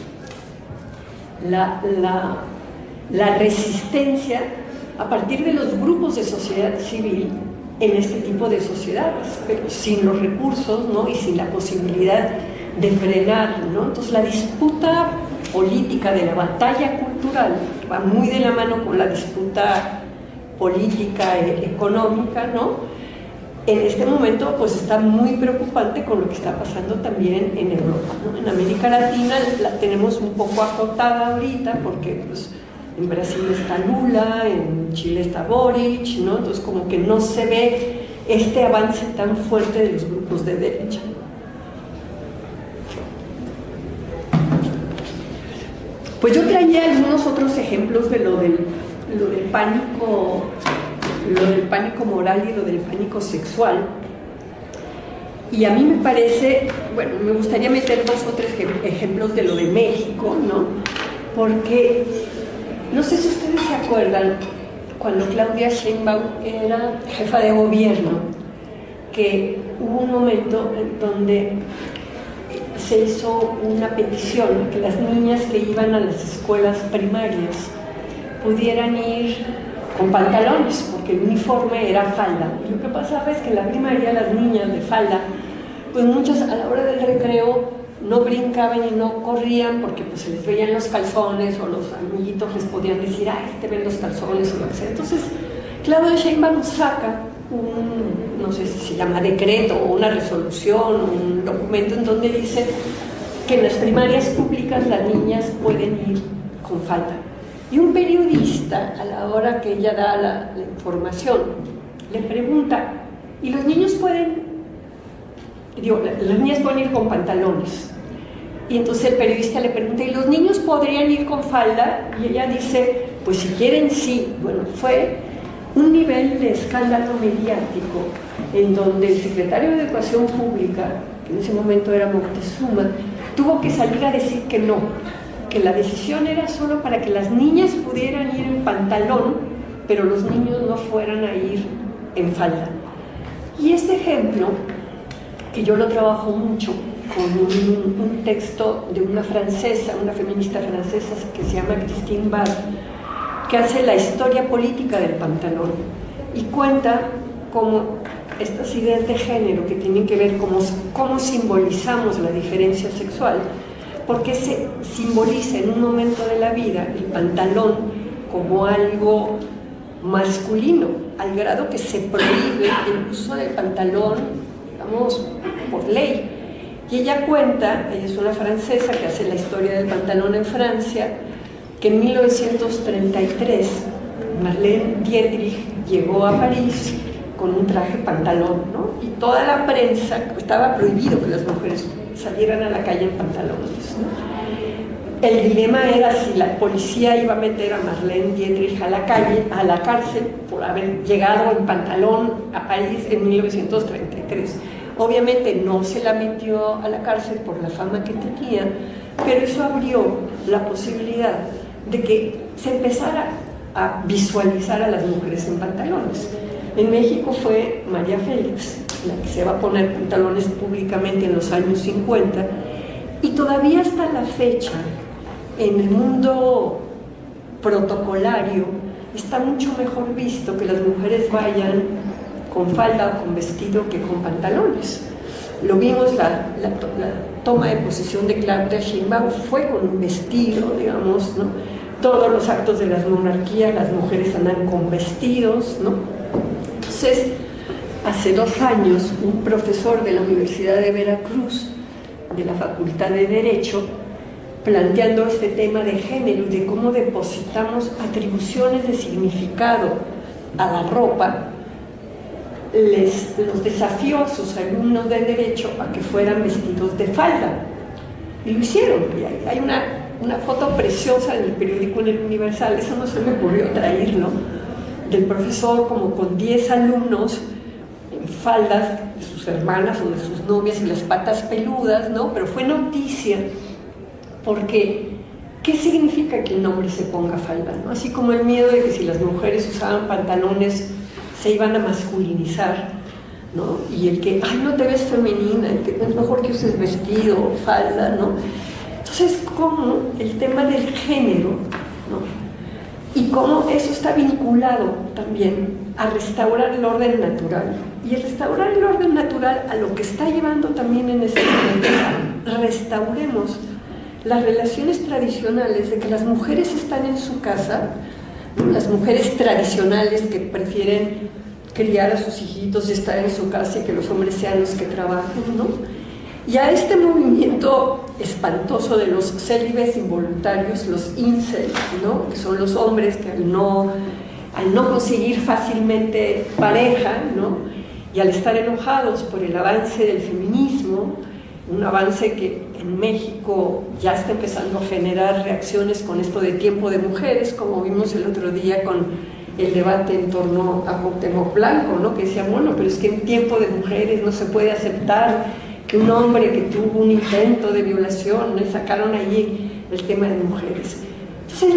la resistencia a partir de los grupos de sociedad civil en este tipo de sociedades, pero sin los recursos, ¿no? Y sin la posibilidad de frenar, ¿no? Entonces la disputa política de la batalla cultural va muy de la mano con la disputa política económica, ¿no? En este momento pues está muy preocupante con lo que está pasando también en Europa, ¿no? En América Latina la tenemos un poco acotada ahorita porque pues, en Brasil está Lula, en Chile está Boric, ¿no? Entonces como que no se ve este avance tan fuerte de los grupos de derecha. Pues yo traía algunos otros ejemplos de lo del pánico moral y lo del pánico sexual, y a mí me parece, bueno, me gustaría meter 2 o 3 ejemplos de lo de México, ¿no? Porque no sé si ustedes se acuerdan cuando Claudia Sheinbaum era jefa de gobierno, que hubo un momento en donde se hizo una petición que las niñas que iban a las escuelas primarias pudieran ir con pantalones, porque el uniforme era falda. Y lo que pasaba es que en la primaria las niñas de falda, pues muchas a la hora del recreo no brincaban y no corrían porque pues se les veían los calzones, o los amiguitos les podían decir, ay, te ven los calzones, o lo que sea. Entonces, Claudia Sheinbaum saca no sé si se llama decreto o una resolución, un documento en donde dice que en las primarias públicas las niñas pueden ir con falda. Y un periodista, a la hora que ella da la información, le pregunta, ¿y los niños pueden? Digo, las niñas pueden ir con pantalones. Y entonces el periodista le pregunta, ¿y los niños podrían ir con falda? Y ella dice, pues si quieren sí. Bueno, fue un nivel de escándalo mediático en donde el secretario de Educación Pública, que en ese momento era Moctezuma, tuvo que salir a decir que no, que la decisión era solo para que las niñas pudieran ir en pantalón, pero los niños no fueran a ir en falda. Y este ejemplo, que yo lo trabajo mucho con un texto de una francesa, una feminista francesa que se llama Christine Bard, que hace la historia política del pantalón y cuenta cómo estas ideas de género que tienen que ver con cómo simbolizamos la diferencia sexual, porque se simboliza en un momento de la vida el pantalón como algo masculino, al grado que se prohíbe el uso del pantalón, digamos, por ley. Y ella cuenta, ella es una francesa que hace la historia del pantalón en Francia, que en 1933 Marlene Dietrich llegó a París con un traje pantalón, ¿no? Y toda la prensa, estaba prohibido que las mujeres salieran a la calle en pantalones, ¿no? El dilema era si la policía iba a meter a Marlene Dietrich a la calle, a la cárcel, por haber llegado en pantalón a París en 1933. Obviamente no se la metió a la cárcel por la fama que tenía, pero eso abrió la posibilidad de que se empezara a visualizar a las mujeres en pantalones. En México fue María Félix la que se va a poner pantalones públicamente en los años 50, y todavía hasta la fecha en el mundo protocolario está mucho mejor visto que las mujeres vayan con falda o con vestido que con pantalones. Lo vimos, la toma de posición de Claudia Sheinbaum fue con un vestido, digamos, ¿no? Todos los actos de las monarquías, las mujeres andan con vestidos, ¿no? Entonces, hace 2 años, un profesor de la Universidad de Veracruz, de la Facultad de Derecho, planteando este tema de género y de cómo depositamos atribuciones de significado a la ropa, los desafió a sus alumnos de Derecho a que fueran vestidos de falda. Y lo hicieron. Y hay una foto preciosa en el periódico en el Universal, eso no se me ocurrió traerlo, del profesor como con 10 alumnos en faldas de sus hermanas o de sus novias y las patas peludas, ¿no? Pero fue noticia porque ¿qué significa que un hombre se ponga falda, ¿no? Así como el miedo de que si las mujeres usaban pantalones se iban a masculinizar, ¿no? Y el que, ay, no te ves femenina, el que es mejor que uses vestido o falda, ¿no? Entonces, cómo el tema del género, ¿no? Y cómo eso está vinculado también a restaurar el orden natural. Y el restaurar el orden natural a lo que está llevando también en ese momento, restauremos las relaciones tradicionales de que las mujeres están en su casa, ¿no? Las mujeres tradicionales que prefieren criar a sus hijitos y estar en su casa y que los hombres sean los que trabajen, ¿no? Y a este movimiento espantoso de los célibes involuntarios, los incels, ¿no? Que son los hombres que al no conseguir fácilmente pareja, ¿no? Y al estar enojados por el avance del feminismo, un avance que en México ya está empezando a generar reacciones con esto de tiempo de mujeres, como vimos el otro día con el debate en torno a Cuauhtémoc Blanco, ¿no? Que decían, bueno, pero es que en tiempo de mujeres no se puede aceptar que un hombre que tuvo un intento de violación, ¿no? Y sacaron allí el tema de mujeres. Entonces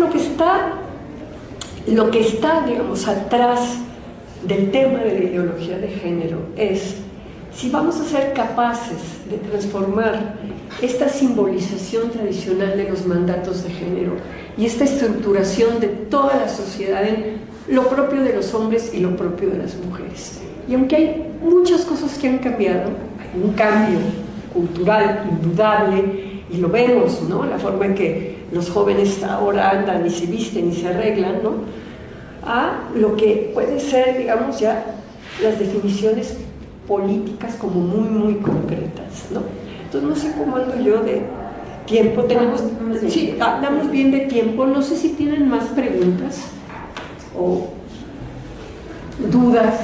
lo que está, digamos, atrás del tema de la ideología de género es si vamos a ser capaces de transformar esta simbolización tradicional de los mandatos de género y esta estructuración de toda la sociedad en lo propio de los hombres y lo propio de las mujeres. Y aunque hay muchas cosas que han cambiado, hay un cambio cultural indudable, y lo vemos, ¿no? La forma en que los jóvenes ahora andan y se visten y se arreglan, ¿no? A lo que puede ser, digamos, ya las definiciones políticas como muy, muy concretas, ¿no? Entonces no sé cómo ando yo de tiempo. Sí, andamos bien de tiempo. No sé si tienen más preguntas o dudas.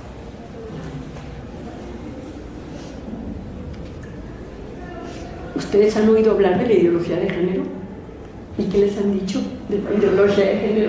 ¿Ustedes han oído hablar de la ideología de género? ¿Y qué les han dicho de la ideología de género?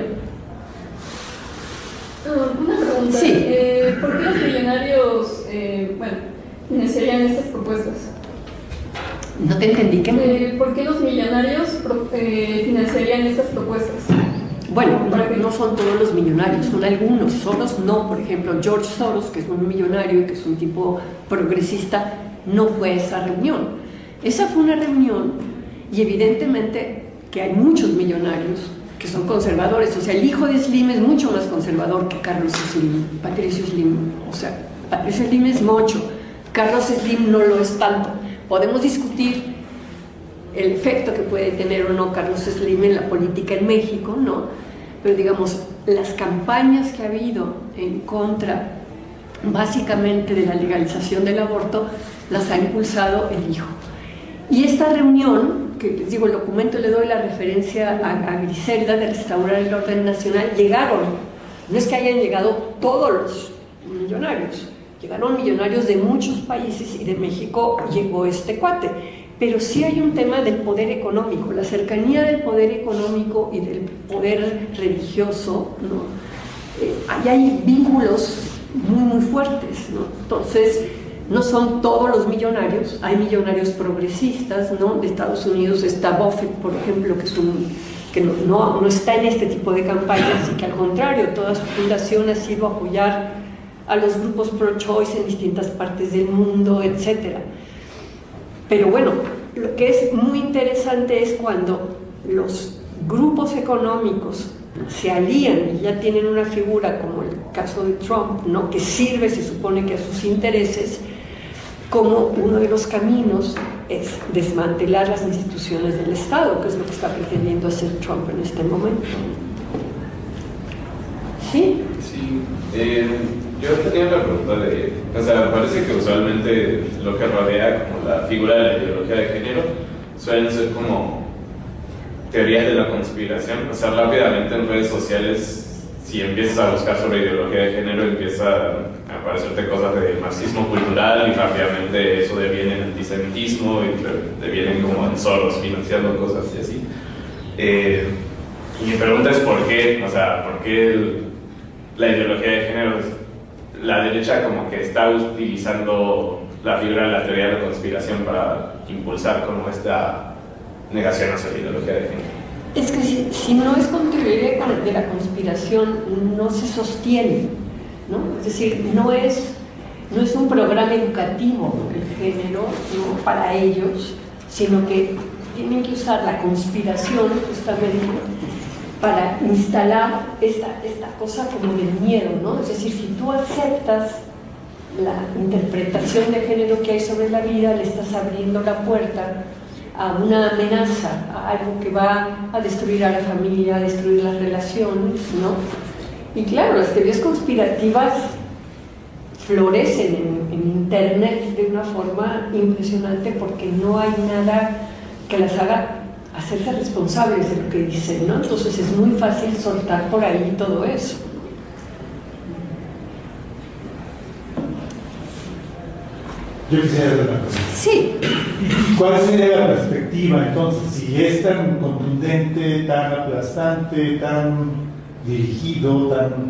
Una pregunta. Sí. ¿Por qué los millonarios financiarían estas propuestas? No te entendí. ¿Por qué los millonarios financiarían estas propuestas? Bueno, no son todos los millonarios, son algunos. Soros no, por ejemplo, George Soros, que es un millonario y que es un tipo progresista, no fue a esa reunión. Esa fue una reunión y evidentemente que hay muchos millonarios que son conservadores. O sea, el hijo de Slim es mucho más conservador que Carlos Slim, Patricio Slim. O sea, Patricio Slim es mucho, Carlos Slim no lo es tanto. Podemos discutir el efecto que puede tener o no Carlos Slim en la política en México, ¿no? pero digamos, las campañas que ha habido en contra básicamente de la legalización del aborto las ha impulsado el hijo. Y esta reunión, que les digo, el documento le doy la referencia a Griselda de Restaurar el Orden Nacional, llegaron, no es que hayan llegado todos los millonarios, llegaron millonarios de muchos países y de México llegó este cuate, pero sí hay un tema del poder económico, la cercanía del poder económico y del poder religioso, ¿no? Ahí hay vínculos muy fuertes, ¿no? Entonces, no son todos los millonarios, hay millonarios progresistas, ¿no? De Estados Unidos está Buffett, por ejemplo, que no está en este tipo de campañas y que al contrario, toda su fundación ha sido apoyar a los grupos pro-choice en distintas partes del mundo, etc. Pero bueno, lo que es muy interesante es cuando los grupos económicos se alían y ya tienen una figura como el caso de Trump, ¿no? Que sirve, se supone que a sus intereses, como uno de los caminos es desmantelar las instituciones del Estado, que es lo que está pretendiendo hacer Trump en este momento. ¿Sí? Sí. Yo tenía una pregunta o sea, parece que usualmente lo que rodea como la figura de la ideología de género suelen ser como teorías de la conspiración. O sea, rápidamente en redes sociales, si empiezas a buscar sobre ideología de género, empieza a aparecerte cosas de marxismo cultural y rápidamente eso deviene en antisemitismo y devienen como en Soros financiando cosas y así. Y mi pregunta es ¿por qué? O sea, ¿por qué la ideología de género, la derecha como que está utilizando la figura de la teoría de la conspiración para impulsar como esta negación hacia la ideología de género? Es que si no es con teoría de la conspiración, no se sostiene, ¿no? Es decir, no es un programa educativo el género, ¿no? Para ellos, sino que tienen que usar la conspiración justamente para instalar esta cosa como del miedo, ¿no? Es decir, si tú aceptas la interpretación de género que hay sobre la vida, le estás abriendo la puerta a una amenaza, a algo que va a destruir a la familia, a destruir las relaciones, ¿no? Y claro, las teorías conspirativas florecen en Internet de una forma impresionante porque no hay nada que las haga hacerse responsables de lo que dicen, ¿no? Entonces es muy fácil soltar por ahí todo eso. Yo quisiera ver una cosa. Sí. ¿Cuál sería la perspectiva entonces? Si es tan contundente, tan aplastante, tan dirigido,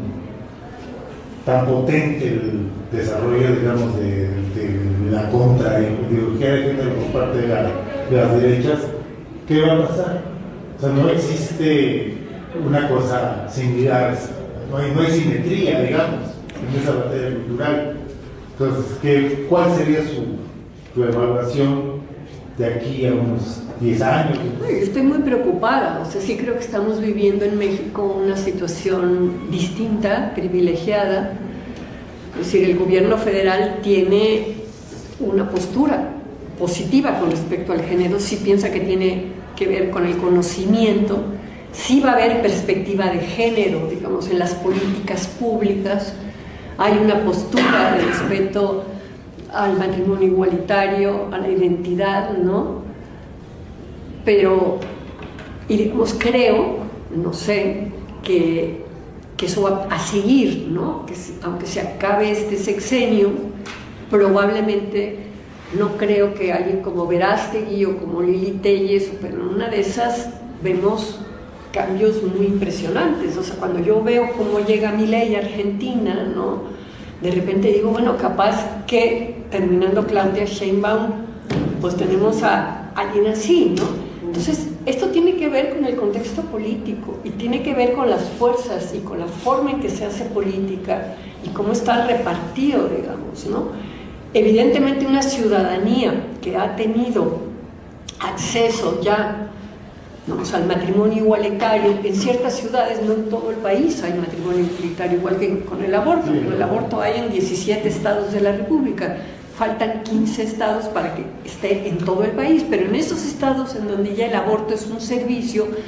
tan potente el desarrollo, digamos, de la contraideología de género por parte de las derechas, ¿qué va a pasar? O sea, no existe una cosa similar, no hay simetría, digamos, en esa materia cultural. Entonces, ¿cuál sería su evaluación de aquí a unos 10 años? Yo estoy muy preocupada, o sea, sí creo que estamos viviendo en México una situación distinta, privilegiada. Es decir, el gobierno federal tiene una postura positiva con respecto al género, sí piensa que tiene que ver con el conocimiento, sí va a haber perspectiva de género, digamos, en las políticas públicas. Hay una postura de respeto al matrimonio igualitario, a la identidad, ¿no? Pero, y digamos, creo, no sé, que eso va a seguir, ¿no? Que aunque se acabe este sexenio, probablemente no creo que alguien como Verástegui o como Lili Telles, pero en una de esas vemos cambios muy impresionantes. O sea, cuando yo veo cómo llega Milei a Argentina, ¿no? De repente digo, bueno, capaz que terminando Claudia Sheinbaum, pues tenemos a alguien así, ¿no? Entonces, esto tiene que ver con el contexto político y tiene que ver con las fuerzas y con la forma en que se hace política y cómo está repartido, digamos, ¿no? Evidentemente una ciudadanía que ha tenido acceso ya, vamos, al matrimonio igualitario, en ciertas ciudades, no en todo el país hay matrimonio igualitario, igual que con el aborto. Con el aborto hay en 17 estados de la República, faltan 15 estados para que esté en todo el país, pero en esos estados en donde ya el aborto es un servicio,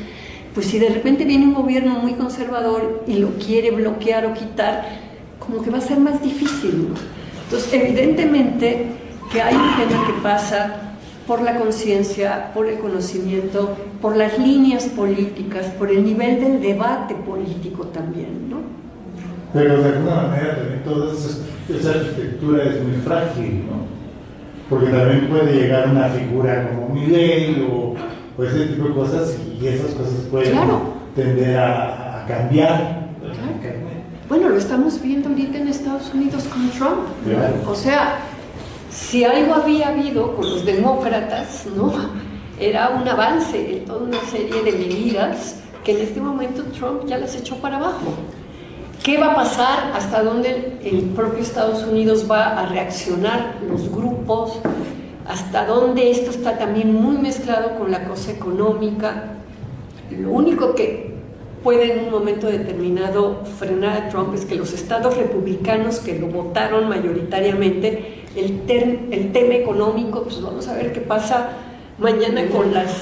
pues si de repente viene un gobierno muy conservador y lo quiere bloquear o quitar, como que va a ser más difícil, ¿no? Entonces, evidentemente que hay un tema que pasa por la conciencia, por el conocimiento, por las líneas políticas, por el nivel del debate político también, ¿no? Pero de alguna manera también toda esa arquitectura es muy frágil, ¿no? Porque también puede llegar una figura como Milei o ese tipo de cosas y esas cosas pueden tender a cambiar. Claro. Bueno, lo estamos viendo ahorita en Estados Unidos con Trump, ¿no? Claro. O sea, si algo había habido con los demócratas, ¿no? Era un avance en toda una serie de medidas que en este momento Trump ya las echó para abajo. ¿Qué va a pasar? ¿Hasta dónde el propio Estados Unidos va a reaccionar? Los grupos, ¿hasta dónde esto está también muy mezclado con la cosa económica? Lo único que puede en un momento determinado frenar a Trump es que los estados republicanos que lo votaron mayoritariamente, el tema económico, pues vamos a ver qué pasa mañana con las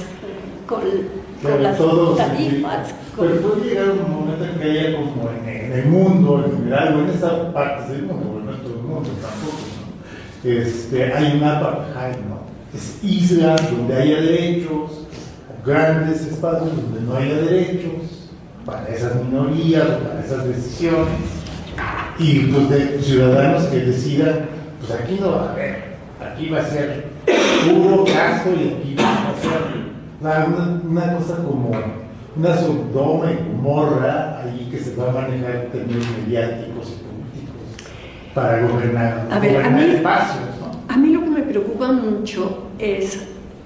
tarifas. Pero puede llegar un momento en que haya como en el mundo en general, o en esta parte del mundo, no en todo el mundo tampoco, ¿no? Hay un apartheid, ¿no? Es islas donde haya derechos, grandes espacios donde no haya derechos para esas minorías o para esas decisiones, y pues de ciudadanos que decidan, pues aquí no va a haber, aquí va a ser puro gasto y aquí va a ser una cosa como una Sodoma y Gomorra ahí que se va a manejar en términos mediáticos y políticos para gobernar, espacios, ¿no? A mí lo que me preocupa mucho es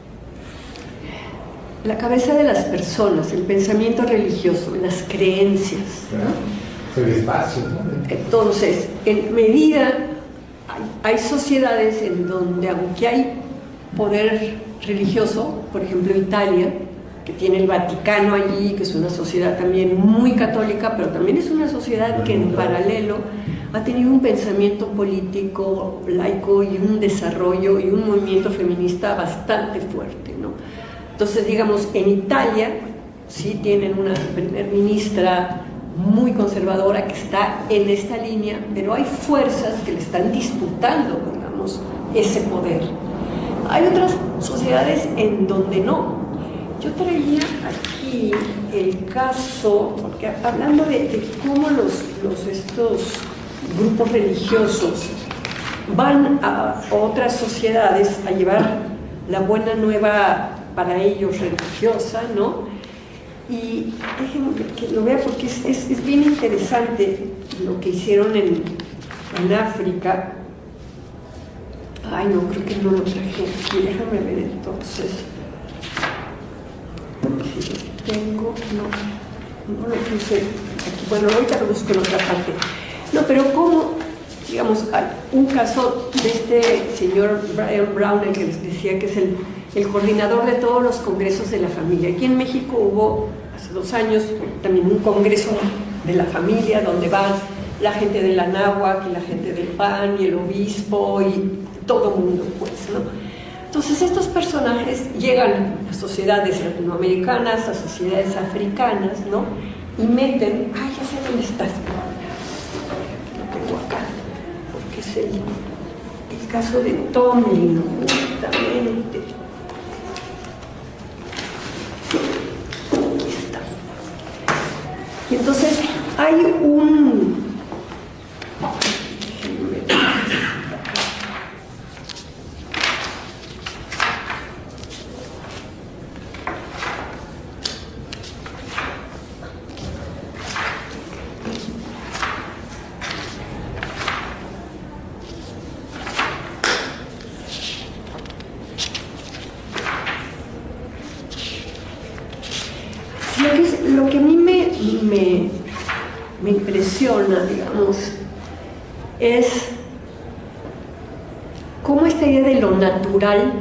la cabeza de las personas, el pensamiento religioso, las creencias, ¿no? El espacio, ¿no? Entonces, en medida, hay sociedades en donde, aunque hay poder religioso, por ejemplo Italia, que tiene el Vaticano allí, que es una sociedad también muy católica, pero también es una sociedad que en paralelo ha tenido un pensamiento político laico y un desarrollo y un movimiento feminista bastante fuerte, ¿no? Entonces, digamos, en Italia sí tienen una primer ministra muy conservadora que está en esta línea, pero hay fuerzas que le están disputando, digamos, ese poder. Hay otras sociedades en donde no. Yo traía aquí el caso, porque hablando de cómo estos grupos religiosos van a otras sociedades a llevar la buena nueva para ellos religiosa, ¿no? Y déjenme que lo vea porque es bien interesante lo que hicieron en África. Ay, no, creo que no lo traje aquí, déjame ver entonces. Si lo tengo, no lo puse aquí. Bueno, ahorita lo busco en otra parte. No, pero como, digamos, un caso de este señor Brian Brown, el que les decía que es el coordinador de todos los congresos de la familia. Aquí en México hubo, hace 2 años, también un congreso de la familia donde van la gente de la Anáhuac y la gente del PAN y el obispo y todo el mundo, pues, ¿no? Entonces estos personajes llegan a sociedades latinoamericanas, a sociedades africanas, ¿no? Y meten, ay, ya sé dónde estás, lo tengo acá, porque es el caso de Tomlin, justamente. Aquí está. Y entonces hay un... Lo que a mí me impresiona, digamos, es cómo esta idea de lo natural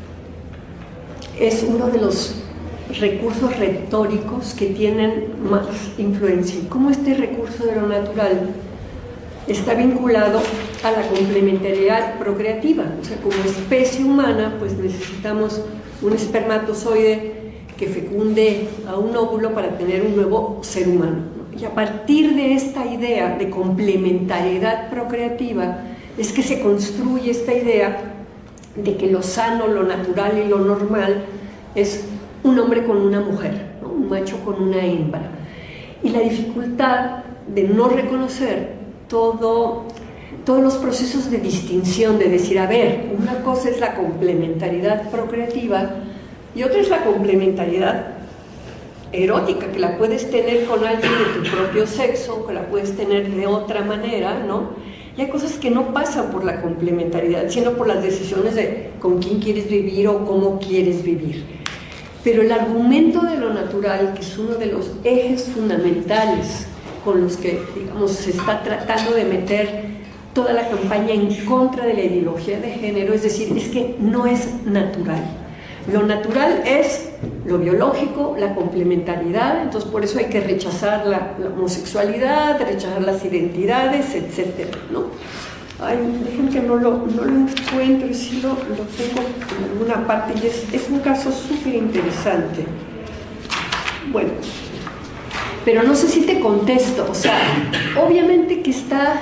es uno de los recursos retóricos que tienen más influencia. Y cómo este recurso de lo natural está vinculado a la complementariedad procreativa. O sea, como especie humana, pues necesitamos un espermatozoide que fecunde a un óvulo para tener un nuevo ser humano, ¿no? Y a partir de esta idea de complementariedad procreativa es que se construye esta idea de que lo sano, lo natural y lo normal es un hombre con una mujer, ¿no? Un macho con una hembra. Y la dificultad de no reconocer todos los procesos de distinción, de decir, a ver, una cosa es la complementariedad procreativa y otra es la complementariedad erótica, que la puedes tener con alguien de tu propio sexo, que la puedes tener de otra manera, ¿no? Y hay cosas que no pasan por la complementariedad, sino por las decisiones de con quién quieres vivir o cómo quieres vivir. Pero el argumento de lo natural, que es uno de los ejes fundamentales con los que, digamos, se está tratando de meter toda la campaña en contra de la ideología de género, es decir, es que no es natural. Lo natural es lo biológico, la complementariedad, entonces por eso hay que rechazar la homosexualidad, rechazar las identidades, etcétera, ¿no? Ay, dejen que no lo encuentro, y sí lo tengo en alguna parte, y es un caso súper interesante. Bueno, pero no sé si te contesto, o sea, obviamente que está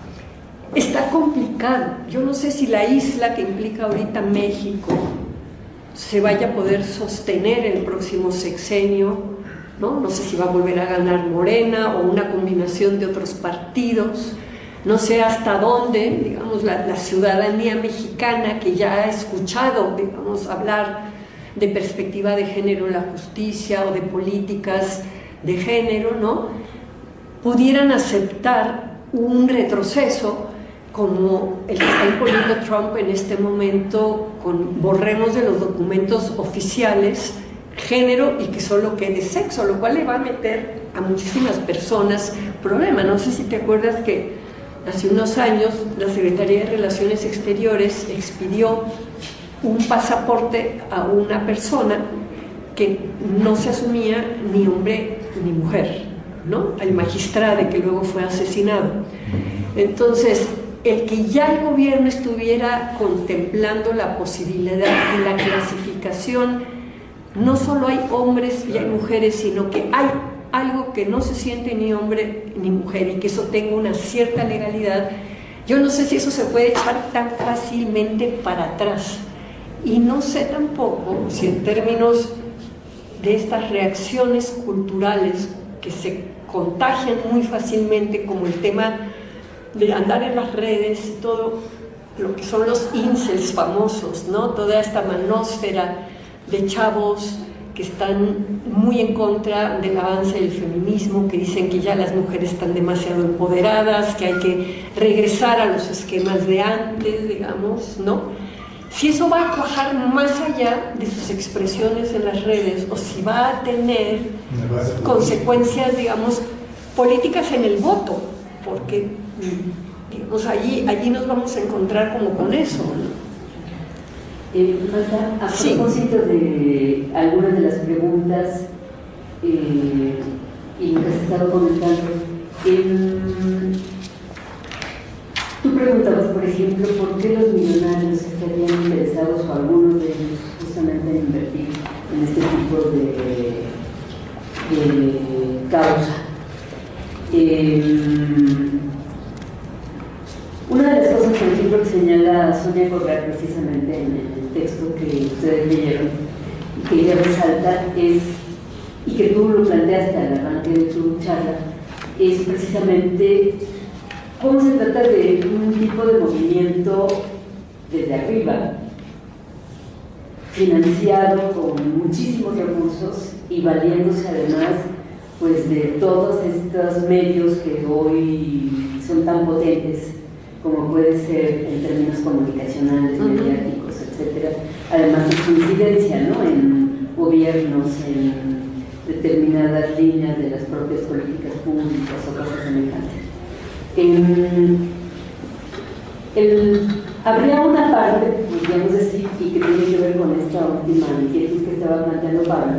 complicado. Yo no sé si la isla que implica ahorita México se vaya a poder sostener el próximo sexenio, ¿no? No sé si va a volver a ganar Morena o una combinación de otros partidos. No sé hasta dónde, digamos, la ciudadanía mexicana, que ya ha escuchado, digamos, hablar de perspectiva de género en la justicia o de políticas de género, ¿no? Pudieran aceptar un retroceso como el que está imponiendo Trump en este momento, con borremos de los documentos oficiales género y que solo quede sexo, lo cual le va a meter a muchísimas personas problema. No sé si te acuerdas que hace unos años la Secretaría de Relaciones Exteriores expidió un pasaporte a una persona que no se asumía ni hombre ni mujer, ¿no? Al magistrado, que luego fue asesinado. Entonces, el que ya el gobierno estuviera contemplando la posibilidad de la clasificación, no solo hay hombres y hay mujeres, sino que hay algo que no se siente ni hombre ni mujer y que eso tenga una cierta legalidad. Yo no sé si eso se puede echar tan fácilmente para atrás, y no sé tampoco si en términos de estas reacciones culturales que se contagian muy fácilmente, como el tema de andar en las redes y todo lo que son los incels famosos, ¿no? Toda esta manósfera de chavos que están muy en contra del avance del feminismo, que dicen que ya las mujeres están demasiado empoderadas, que hay que regresar a los esquemas de antes, digamos, ¿no? Si eso va a cuajar más allá de sus expresiones en las redes, o si va a tener consecuencias, digamos, políticas en el voto, porque, digamos, allí nos vamos a encontrar como con eso, ¿no? Marta, a propósito de algunas de las preguntas y lo que has estado comentando, tú preguntabas, por ejemplo, por qué los millonarios estarían interesados, o algunos de ellos, justamente en invertir en este tipo de causa. Una de las cosas, por ejemplo, que señala Sonia Correa precisamente en el texto que ustedes leyeron y que ella resalta es, y que tú lo planteaste al arranque de tu charla, es precisamente cómo se trata de un tipo de movimiento desde arriba, financiado con muchísimos recursos y valiéndose además pues de todos estos medios que hoy son tan potentes como puede ser en términos comunicacionales, mediáticos, etcétera, además de su incidencia, ¿no?, en gobiernos, en determinadas líneas de las propias políticas públicas o cosas semejantes. Habría una parte, podríamos decir, y que tiene que ver con esta última inquietud que estaba planteando Pablo,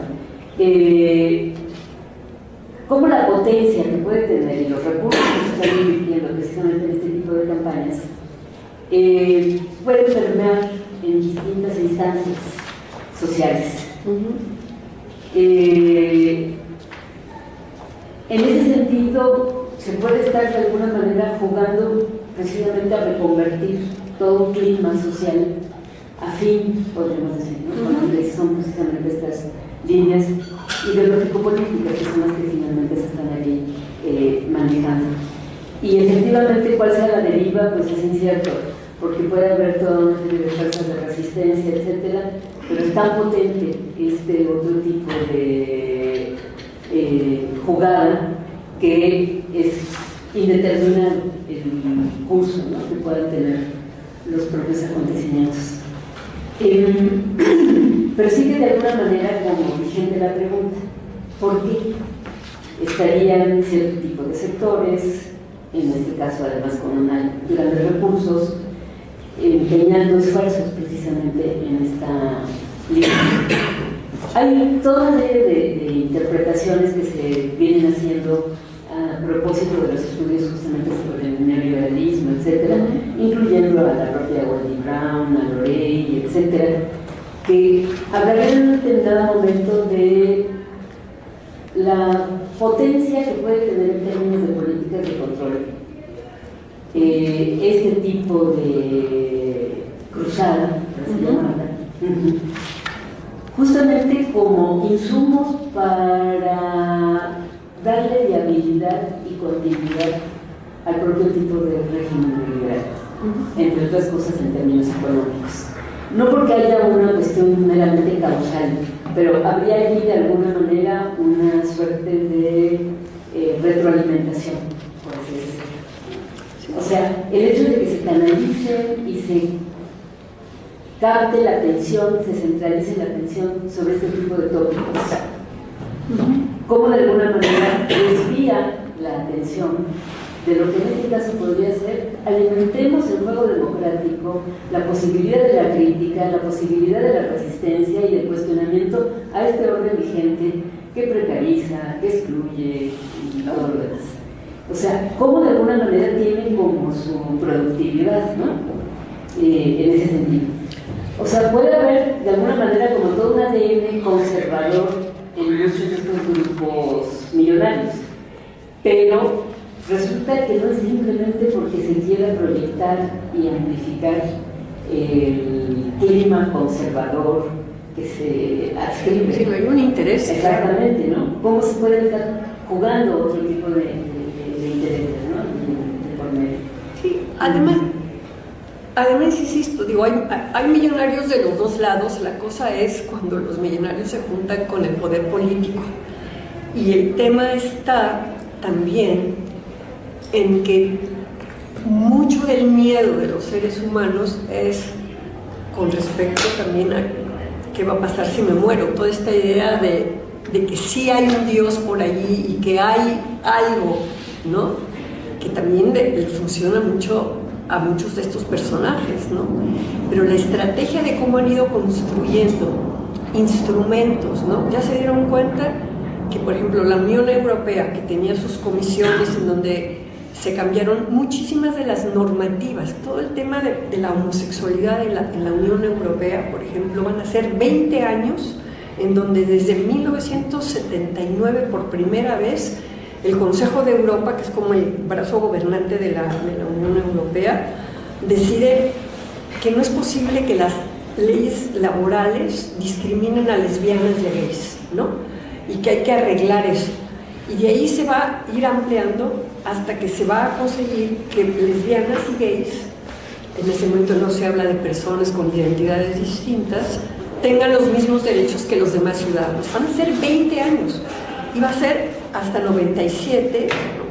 cómo la potencia que puede tener y los recursos que se están invirtiendo precisamente en este tipo de campañas puede permear en distintas instancias sociales. En ese sentido, se puede estar de alguna manera jugando precisamente a reconvertir todo un clima social afín, podríamos decir, ¿no? Que son precisamente estas líneas ideológico-políticas que son las que finalmente se están ahí manejando. Y efectivamente, cuál sea la deriva, pues es incierto, porque puede haber toda una serie de fuerzas de resistencia, etcétera, pero es tan potente este otro tipo de jugada que es indeterminado el curso, ¿no?, que puedan tener los propios acontecimientos. Pero sigue de alguna manera como vigente la pregunta: ¿por qué estarían cierto tipo de sectores, en este caso además con grandes recursos, empeñando esfuerzos precisamente en esta línea? Hay toda una serie de interpretaciones que se vienen haciendo a propósito de los estudios justamente sobre el neoliberalismo, etcétera, incluyendo a la propia Wendy Brown, a Lorey, etcétera, que hablarán en un determinado momento de la potencia que puede tener en términos de políticas de control este tipo de cruzada, por así llamarla, justamente como insumos para darle viabilidad y continuidad al propio tipo de régimen neoliberal, entre otras cosas en términos económicos. No porque haya una cuestión meramente causal, pero habría allí de alguna manera una suerte de retroalimentación, por así decirlo. O sea, el hecho de que se canalice y se capte la atención, se centralice la atención sobre este tipo de tópicos, como de alguna manera desvía la atención de lo que en este caso podría ser: alimentemos el juego democrático, la posibilidad de la crítica, la posibilidad de la resistencia y del cuestionamiento a este orden vigente que precariza, que excluye y todo lo demás. O sea, cómo de alguna manera tiene como su productividad, ¿no? En ese sentido. O sea, puede haber de alguna manera como todo un ADN conservador en muchos de estos grupos millonarios, pero resulta que no es simplemente porque se quiera proyectar y amplificar el clima conservador que se adscribe. Sí, hay un interés. Exactamente, ¿no? ¿Cómo se puede estar jugando otro tipo de intereses, ¿no? De por medio. Sí, además insisto, digo, hay millonarios de los dos lados. La cosa es cuando los millonarios se juntan con el poder político. Y el tema está también en que mucho del miedo de los seres humanos es con respecto también a qué va a pasar si me muero. Toda esta idea de que sí hay un Dios por allí y que hay algo, ¿no?, que también le funciona mucho a muchos de estos personajes, ¿no? Pero la estrategia de cómo han ido construyendo instrumentos, ¿no? Ya se dieron cuenta que, por ejemplo, la Unión Europea, que tenía sus comisiones en donde se cambiaron muchísimas de las normativas, todo el tema de la homosexualidad en la Unión Europea, por ejemplo, van a ser 20 años en donde desde 1979 por primera vez el Consejo de Europa, que es como el brazo gobernante de la Unión Europea, decide que no es posible que las leyes laborales discriminen a lesbianas y a gays, ¿no? Y que hay que arreglar eso. Y de ahí se va a ir ampliando hasta que se va a conseguir que lesbianas y gays, en ese momento no se habla de personas con identidades distintas, tengan los mismos derechos que los demás ciudadanos. Van a ser 20 años y va a ser hasta 97,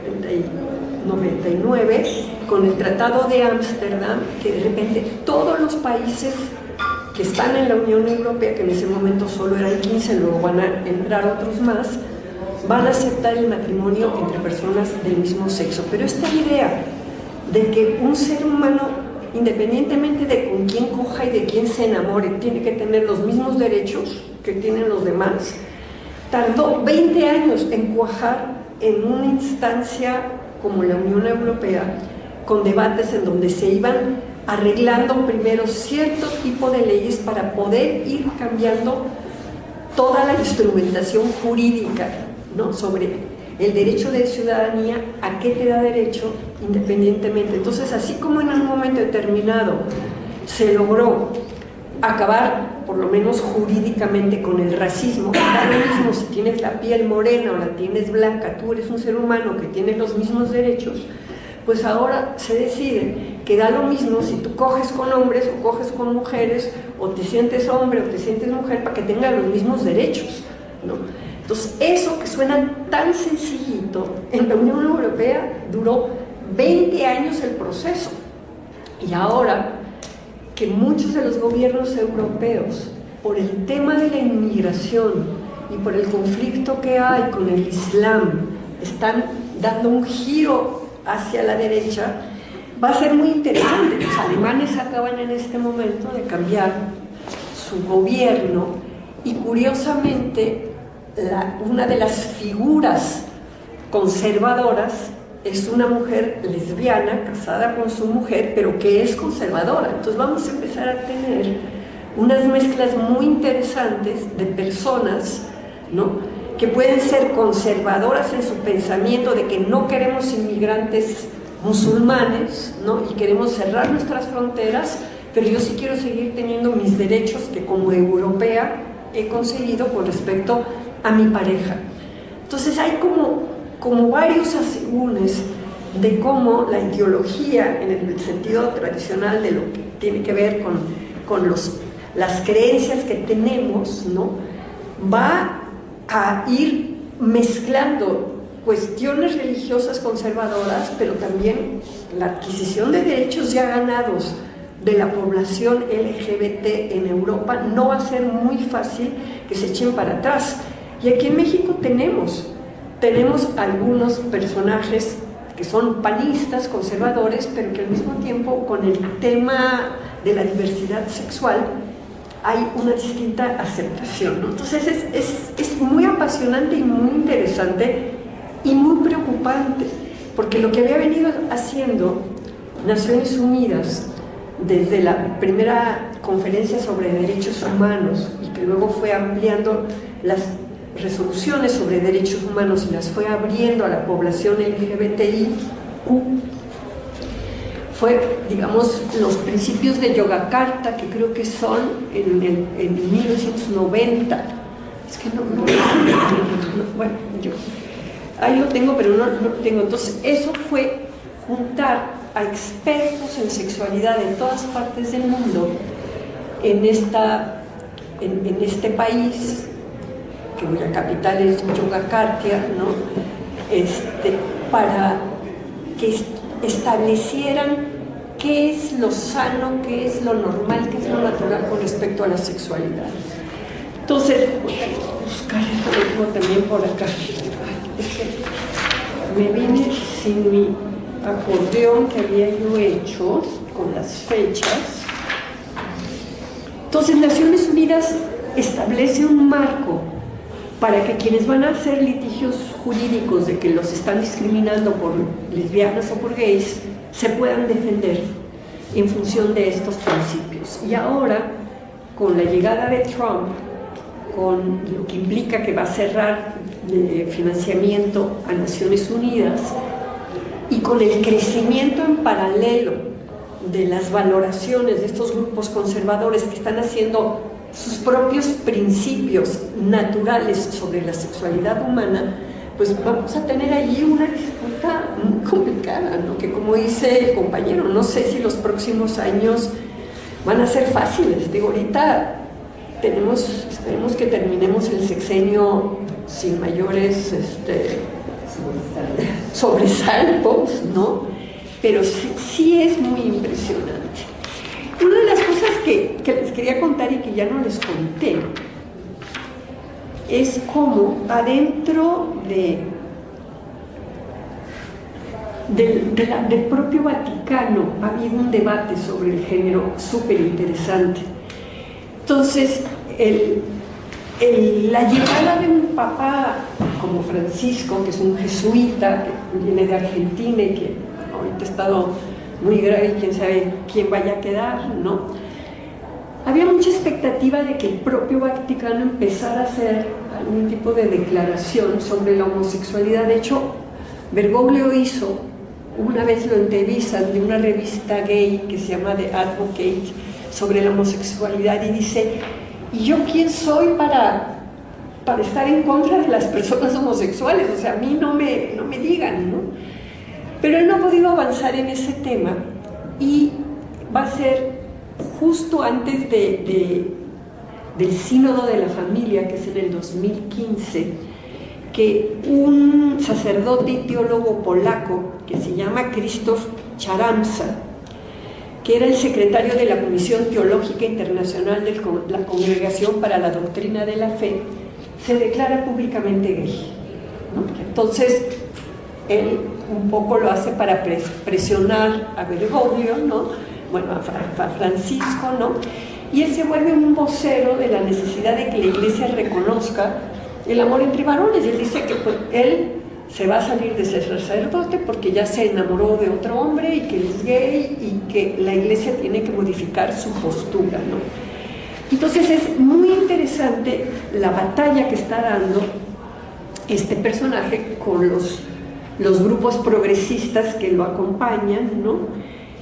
99, con el Tratado de Ámsterdam, que de repente todos los países que están en la Unión Europea, que en ese momento solo eran 15, luego van a entrar otros más, van a aceptar el matrimonio entre personas del mismo sexo. Pero esta idea de que un ser humano, independientemente de con quién coja y de quién se enamore, tiene que tener los mismos derechos que tienen los demás, tardó 20 años en cuajar en una instancia como la Unión Europea, con debates en donde se iban arreglando primero cierto tipo de leyes para poder ir cambiando toda la instrumentación jurídica, ¿no?, sobre el derecho de ciudadanía, a qué te da derecho independientemente. Entonces, así como en un momento determinado se logró acabar, por lo menos jurídicamente, con el racismo, da lo mismo si tienes la piel morena o la tienes blanca, tú eres un ser humano que tiene los mismos derechos, pues ahora se decide que da lo mismo si tú coges con hombres o coges con mujeres, o te sientes hombre o te sientes mujer, para que tengan los mismos derechos, ¿no? Entonces, eso que suena tan sencillito, en la Unión Europea duró 20 años el proceso. Y ahora que muchos de los gobiernos europeos, por el tema de la inmigración y por el conflicto que hay con el Islam, están dando un giro hacia la derecha, va a ser muy interesante. Los alemanes acaban en este momento de cambiar su gobierno y, curiosamente, una de las figuras conservadoras es una mujer lesbiana casada con su mujer, pero que es conservadora. Entonces vamos a empezar a tener unas mezclas muy interesantes de personas, ¿no?, que pueden ser conservadoras en su pensamiento de que no queremos inmigrantes musulmanes, ¿no?, y queremos cerrar nuestras fronteras, pero yo sí quiero seguir teniendo mis derechos que como europea he conseguido con respecto a mi pareja. Entonces hay como varios asegúnes de cómo la ideología, en el sentido tradicional de lo que tiene que ver con las creencias que tenemos, ¿no?, va a ir mezclando cuestiones religiosas conservadoras, pero también la adquisición de derechos ya ganados de la población LGBT en Europa. No va a ser muy fácil que se echen para atrás. Y aquí en México tenemos algunos personajes que son panistas, conservadores, pero que al mismo tiempo, con el tema de la diversidad sexual, hay una distinta aceptación, ¿no? Entonces es muy apasionante y muy interesante y muy preocupante, porque lo que había venido haciendo Naciones Unidas desde la primera conferencia sobre derechos humanos, y que luego fue ampliando las resoluciones sobre derechos humanos y las fue abriendo a la población LGBTIQ, fue, digamos, los principios de Yogyakarta, que creo que son en 1990. Es que no, bueno, yo ahí lo tengo, pero no lo tengo. Entonces, eso fue juntar a expertos en sexualidad de todas partes del mundo en este país, cuya capital es Yogyakarta, ¿no?, para que establecieran qué es lo sano, qué es lo normal, qué es lo natural con respecto a la sexualidad. Entonces, voy a buscar esto, lo tengo también por acá. Es que me vine sin mi acordeón que había yo hecho con las fechas. Entonces, Naciones Unidas establece un marco para que quienes van a hacer litigios jurídicos de que los están discriminando por lesbianas o por gays se puedan defender en función de estos principios. Y ahora, con la llegada de Trump, con lo que implica que va a cerrar financiamiento a Naciones Unidas, y con el crecimiento en paralelo de las valoraciones de estos grupos conservadores que están haciendo sus propios principios naturales sobre la sexualidad humana, pues vamos a tener allí una disputa muy complicada, ¿no?, que, como dice el compañero, no sé si los próximos años van a ser fáciles. Digo, ahorita esperemos que terminemos el sexenio sin mayores sobresaltos, ¿no? Pero sí es muy impresionante. Una de las cosas que les quería contar y que ya no les conté es cómo adentro del propio Vaticano ha habido un debate sobre el género súper interesante. Entonces, la llegada de un papa como Francisco, que es un jesuita, que viene de Argentina y que ahorita ha estado muy grave y quién sabe quién vaya a quedar, ¿no?, había mucha expectativa de que el propio Vaticano empezara a hacer algún tipo de declaración sobre la homosexualidad. De hecho, Bergoglio hizo, una vez lo entrevistan de una revista gay que se llama The Advocate, sobre la homosexualidad, y dice: ¿y yo quién soy para estar en contra de las personas homosexuales? O sea, a mí no me digan, ¿no? Pero él no ha podido avanzar en ese tema, y va a ser justo antes del Sínodo de la Familia, que es en el 2015, que un sacerdote y teólogo polaco que se llama Krzysztof Charamsa, que era el secretario de la Comisión Teológica Internacional de la Congregación para la Doctrina de la Fe, se declara públicamente gay, ¿no? Entonces, él un poco lo hace para presionar a Bergoglio, ¿no? Bueno, a Francisco, ¿no? Y él se vuelve un vocero de la necesidad de que la Iglesia reconozca el amor entre varones. Y él dice que pues, él se va a salir de ser sacerdote porque ya se enamoró de otro hombre y que él es gay y que la Iglesia tiene que modificar su postura, ¿no? Entonces es muy interesante la batalla que está dando este personaje con los grupos progresistas que lo acompañan, ¿no?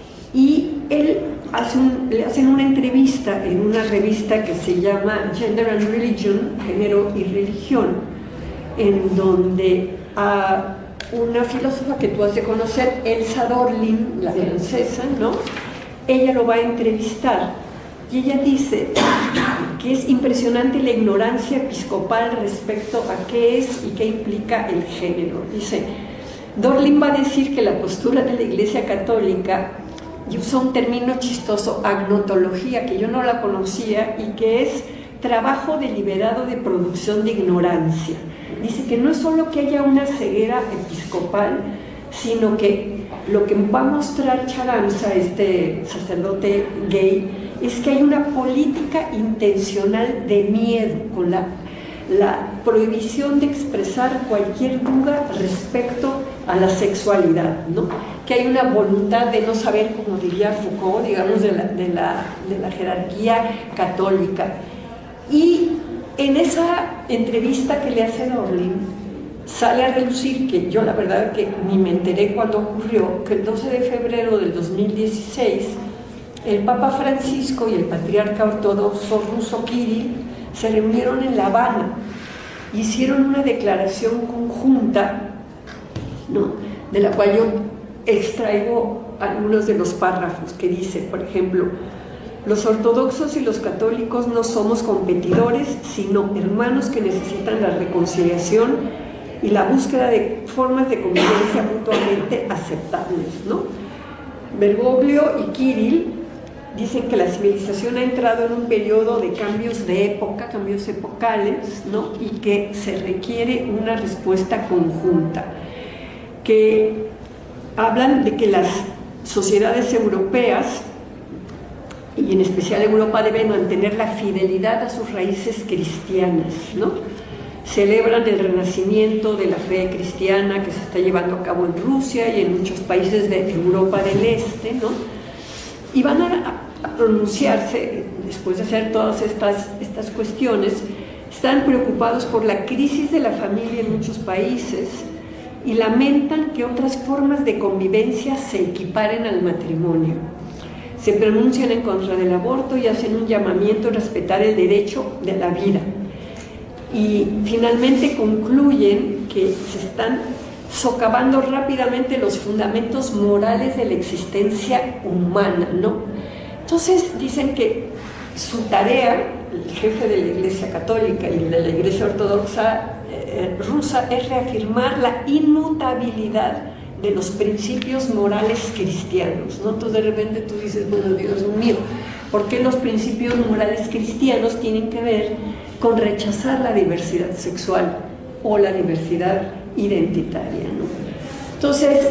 Y él le hacen una entrevista en una revista que se llama Gender and Religion, Género y Religión, en donde a una filósofa que tú has de conocer, Elsa Dorlin, la francesa, ¿no? Ella lo va a entrevistar y ella dice que es impresionante la ignorancia episcopal respecto a qué es y qué implica el género. Dice, Dorlin va a decir que la postura de la Iglesia Católica, y usa un término chistoso, agnotología, que yo no la conocía, y que es trabajo deliberado de producción de ignorancia. Dice que no es solo que haya una ceguera episcopal, sino que lo que va a mostrar Charamsa, este sacerdote gay, es que hay una política intencional de miedo, con la prohibición de expresar cualquier duda respecto a la sexualidad, ¿no? Que hay una voluntad de no saber, como diría Foucault, digamos, de la jerarquía católica. Y en esa entrevista que le hace Dorlin, sale a relucir, que yo la verdad que ni me enteré cuando ocurrió, que el 12 de febrero del 2016, el Papa Francisco y el patriarca ortodoxo ruso Kirill se reunieron en La Habana, hicieron una declaración conjunta, ¿no?, de la cual yo extraigo algunos de los párrafos que dice, por ejemplo: los ortodoxos y los católicos no somos competidores, sino hermanos que necesitan la reconciliación y la búsqueda de formas de convivencia mutuamente aceptables, ¿no? Bergoglio y Kirill dicen que la civilización ha entrado en un periodo de cambios de época, cambios epocales, ¿no? Y que se requiere una respuesta conjunta, que hablan de que las sociedades europeas, y en especial Europa, deben mantener la fidelidad a sus raíces cristianas, ¿no? Celebran el renacimiento de la fe cristiana que se está llevando a cabo en Rusia y en muchos países de Europa del Este, ¿no? Y van a pronunciarse, después de hacer todas estas cuestiones, están preocupados por la crisis de la familia en muchos países y lamentan que otras formas de convivencia se equiparen al matrimonio. Se pronuncian en contra del aborto y hacen un llamamiento a respetar el derecho de la vida. Y finalmente concluyen que se están socavando rápidamente los fundamentos morales de la existencia humana, ¿no? Entonces dicen que su tarea, el jefe de la Iglesia Católica y de la Iglesia Ortodoxa rusa, es reafirmar la inmutabilidad de los principios morales cristianos, ¿no? Entonces de repente tú dices, bueno, Dios mío, ¿por qué los principios morales cristianos tienen que ver con rechazar la diversidad sexual o la diversidad identitaria, ¿no? Entonces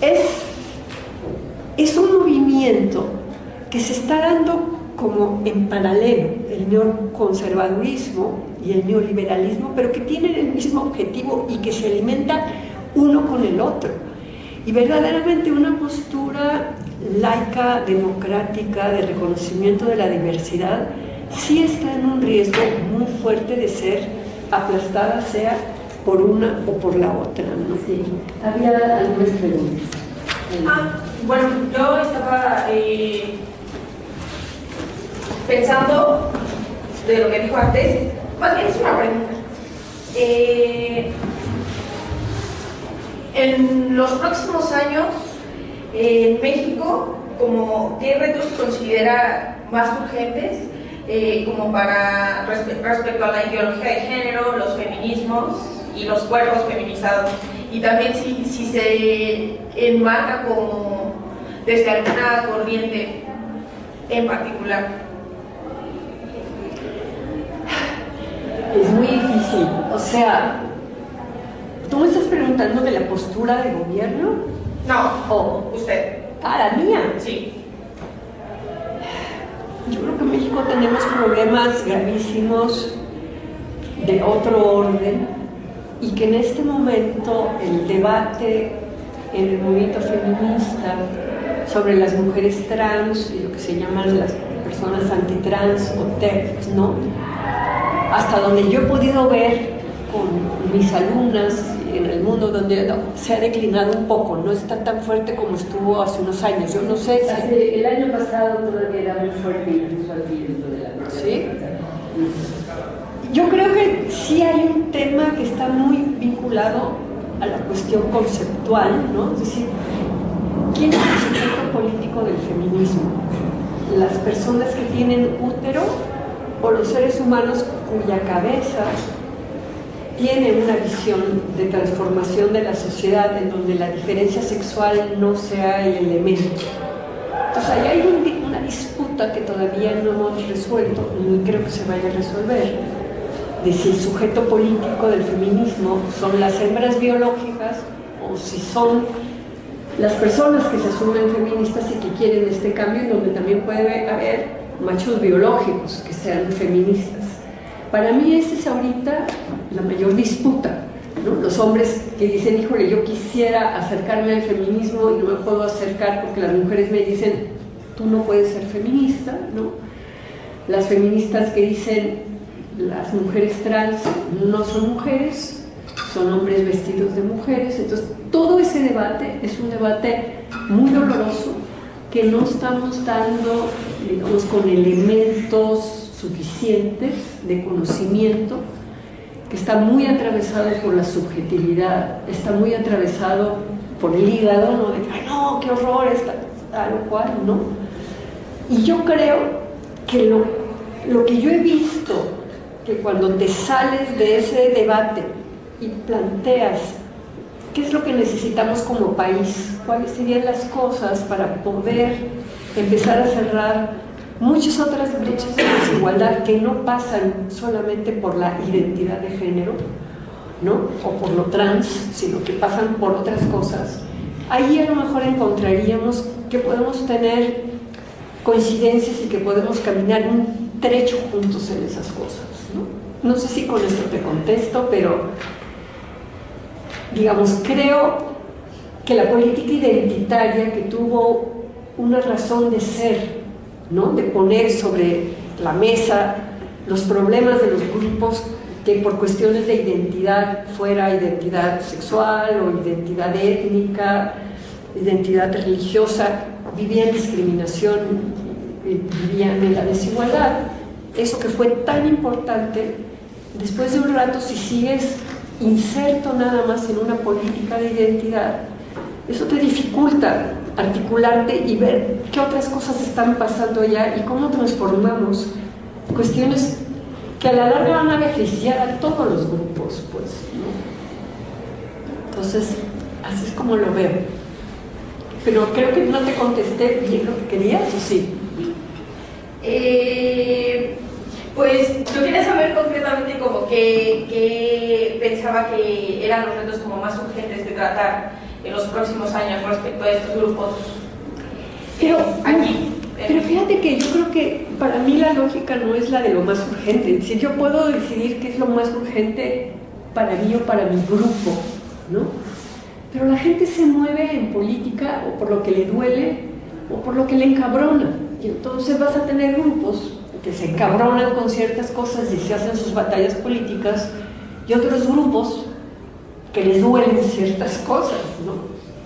es un movimiento que se está dando como en paralelo, el neoconservadurismo y el neoliberalismo, pero que tienen el mismo objetivo y que se alimentan uno con el otro. Y verdaderamente una postura laica, democrática, de reconocimiento de la diversidad, sí está en un riesgo muy fuerte de ser aplastada, sea por una o por la otra, ¿no? Sí, había algunas preguntas. Bueno, yo estaba pensando de lo que dijo antes, más bien es una pregunta. En los próximos años, en México, como ¿qué retos se considera más urgentes como para respecto a la ideología de género, los feminismos y los cuerpos feminizados? Y también si se enmarca como desde alguna corriente en particular. Es muy difícil, o sea, ¿tú me estás preguntando de la postura de gobierno? No, usted. Ah, la mía. Sí. Yo creo que en México tenemos problemas gravísimos de otro orden y que en este momento el debate en el movimiento feminista sobre las mujeres trans y lo que se llaman las personas antitrans o TERFs, ¿no? Hasta donde yo he podido ver con mis alumnas en el mundo, donde se ha declinado un poco, no está tan fuerte como estuvo hace unos años. Yo no sé si... El año pasado todavía era muy fuerte, incluso aquí dentro de la... ¿Sí? Yo creo que sí hay un tema que está muy vinculado a la cuestión conceptual, ¿no? Es decir, ¿quién es el sujeto político del feminismo? ¿Las personas que tienen útero o los seres humanos cuya cabeza tiene una visión de transformación de la sociedad en donde la diferencia sexual no sea el elemento? Entonces ahí hay una disputa que todavía no hemos resuelto, y creo que se vaya a resolver, de si el sujeto político del feminismo son las hembras biológicas o si son las personas que se asumen feministas y que quieren este cambio, donde también puede haber machos biológicos que sean feministas. Para mí esa es ahorita la mayor disputa, ¿no? Los hombres que dicen, híjole, yo quisiera acercarme al feminismo y no me puedo acercar porque las mujeres me dicen, tú no puedes ser feminista, ¿no? Las feministas que dicen, las mujeres trans no son mujeres, son hombres vestidos de mujeres. Entonces todo ese debate es un debate muy doloroso que no estamos dando, digamos, con elementos suficientes de conocimiento, que está muy atravesado por la subjetividad, está muy atravesado por el hígado, ¿no? De, ay, no, qué horror, tal o cual, ¿no? Y yo creo que lo que yo he visto, que cuando te sales de ese debate y planteas qué es lo que necesitamos como país, cuáles serían las cosas para poder empezar a cerrar muchas otras brechas de desigualdad que no pasan solamente por la identidad de género, ¿no? O por lo trans, sino que pasan por otras cosas, ahí a lo mejor encontraríamos que podemos tener coincidencias y que podemos caminar un trecho juntos en esas cosas, ¿no? No sé si con esto te contesto, pero digamos, creo que la política identitaria que tuvo una razón de ser, ¿no? De poner sobre la mesa los problemas de los grupos que por cuestiones de identidad, fuera identidad sexual o identidad étnica, identidad religiosa, vivían discriminación, vivían en la desigualdad. Eso que fue tan importante, después de un rato, si sigues inserto nada más en una política de identidad, eso te dificulta articularte y ver qué otras cosas están pasando allá y cómo transformamos cuestiones que a la larga van a beneficiar a todos los grupos, pues, ¿no? Entonces, así es como lo veo. Pero creo que no te contesté bien lo que querías, ¿o sí? Pues yo quería saber concretamente como qué pensaba que eran los retos como más urgentes de tratar en los próximos años respecto a estos grupos. Pero fíjate que yo creo que para mí la lógica no es la de lo más urgente. Si yo puedo decidir qué es lo más urgente para mí o para mi grupo, ¿no? Pero la gente se mueve en política o por lo que le duele o por lo que le encabrona. Y entonces vas a tener grupos que se encabronan con ciertas cosas y se hacen sus batallas políticas, y otros grupos que les duelen ciertas cosas, ¿no?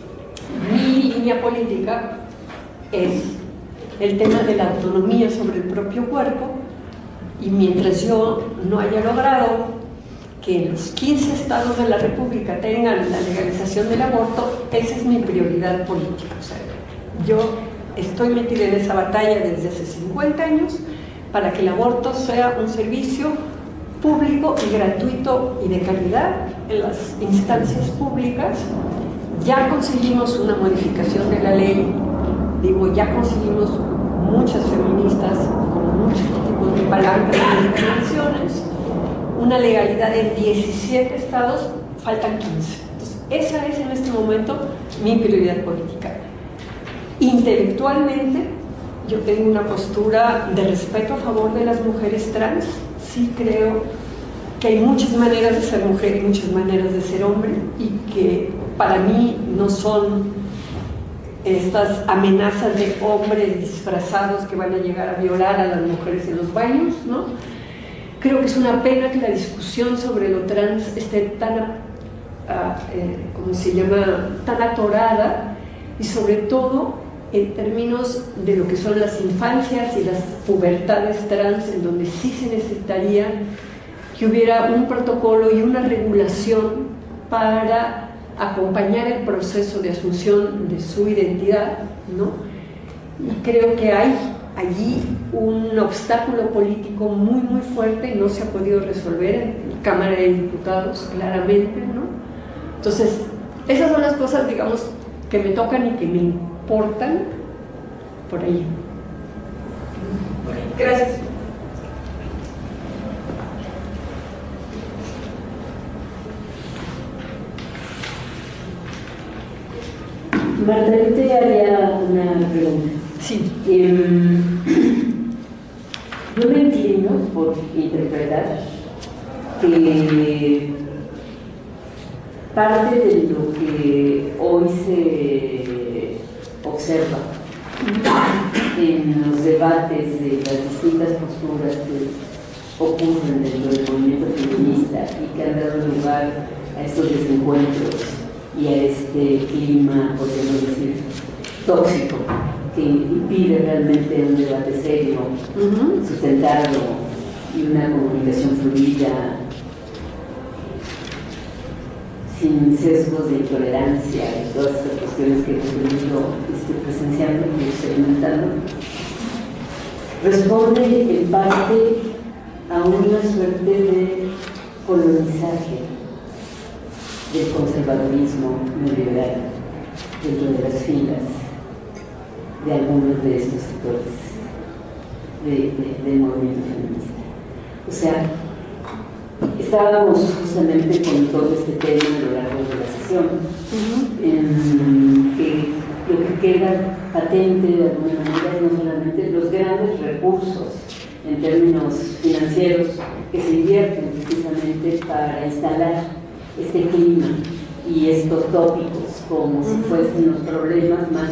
Mi línea política es el tema de la autonomía sobre el propio cuerpo, y mientras yo no haya logrado que los 15 estados de la República tengan la legalización del aborto, esa es mi prioridad política. O sea, yo estoy metida en esa batalla desde hace 50 años para que el aborto sea un servicio público y gratuito y de calidad en las instancias públicas. Ya conseguimos una modificación de la ley, digo, ya conseguimos muchas feministas con muchos tipos de palancas y intervenciones, una legalidad en 17 estados, faltan 15. Entonces, esa es en este momento mi prioridad política. Intelectualmente, yo tengo una postura de respeto a favor de las mujeres trans. Sí creo que hay muchas maneras de ser mujer y muchas maneras de ser hombre, y que para mí no son estas amenazas de hombres disfrazados que van a llegar a violar a las mujeres en los baños, ¿no? Creo que es una pena que la discusión sobre lo trans esté tan, ¿cómo se llama?, tan atorada, y sobre todo en términos de lo que son las infancias y las pubertades trans, en donde sí se necesitaría que hubiera un protocolo y una regulación para acompañar el proceso de asunción de su identidad, ¿no? Y creo que hay allí un obstáculo político muy, muy fuerte y no se ha podido resolver en Cámara de Diputados, claramente, ¿no? Entonces, esas son las cosas, digamos, que me tocan y que me importan por ahí. Gracias. Marta, yo te haría una pregunta. Sí. Yo me inclino por interpretar que parte de lo que hoy se observa en los debates de las distintas posturas que ocurren dentro del movimiento feminista y que han dado lugar a estos desencuentros y a este clima, podríamos decir, tóxico, que impide realmente un debate serio, sustentado y una comunicación fluida, sin sesgos de intolerancia y todas estas cuestiones que hemos venido presenciando y experimentando, responde en parte a una suerte de colonizaje del conservadurismo neoliberal dentro de las filas de algunos de estos sectores del movimiento feminista. O sea, estábamos justamente con todo este tema a lo largo de la sesión, en que lo que queda patente de alguna manera es no solamente los grandes recursos en términos financieros que se invierten precisamente para instalar este clima y estos tópicos como si fuesen los problemas más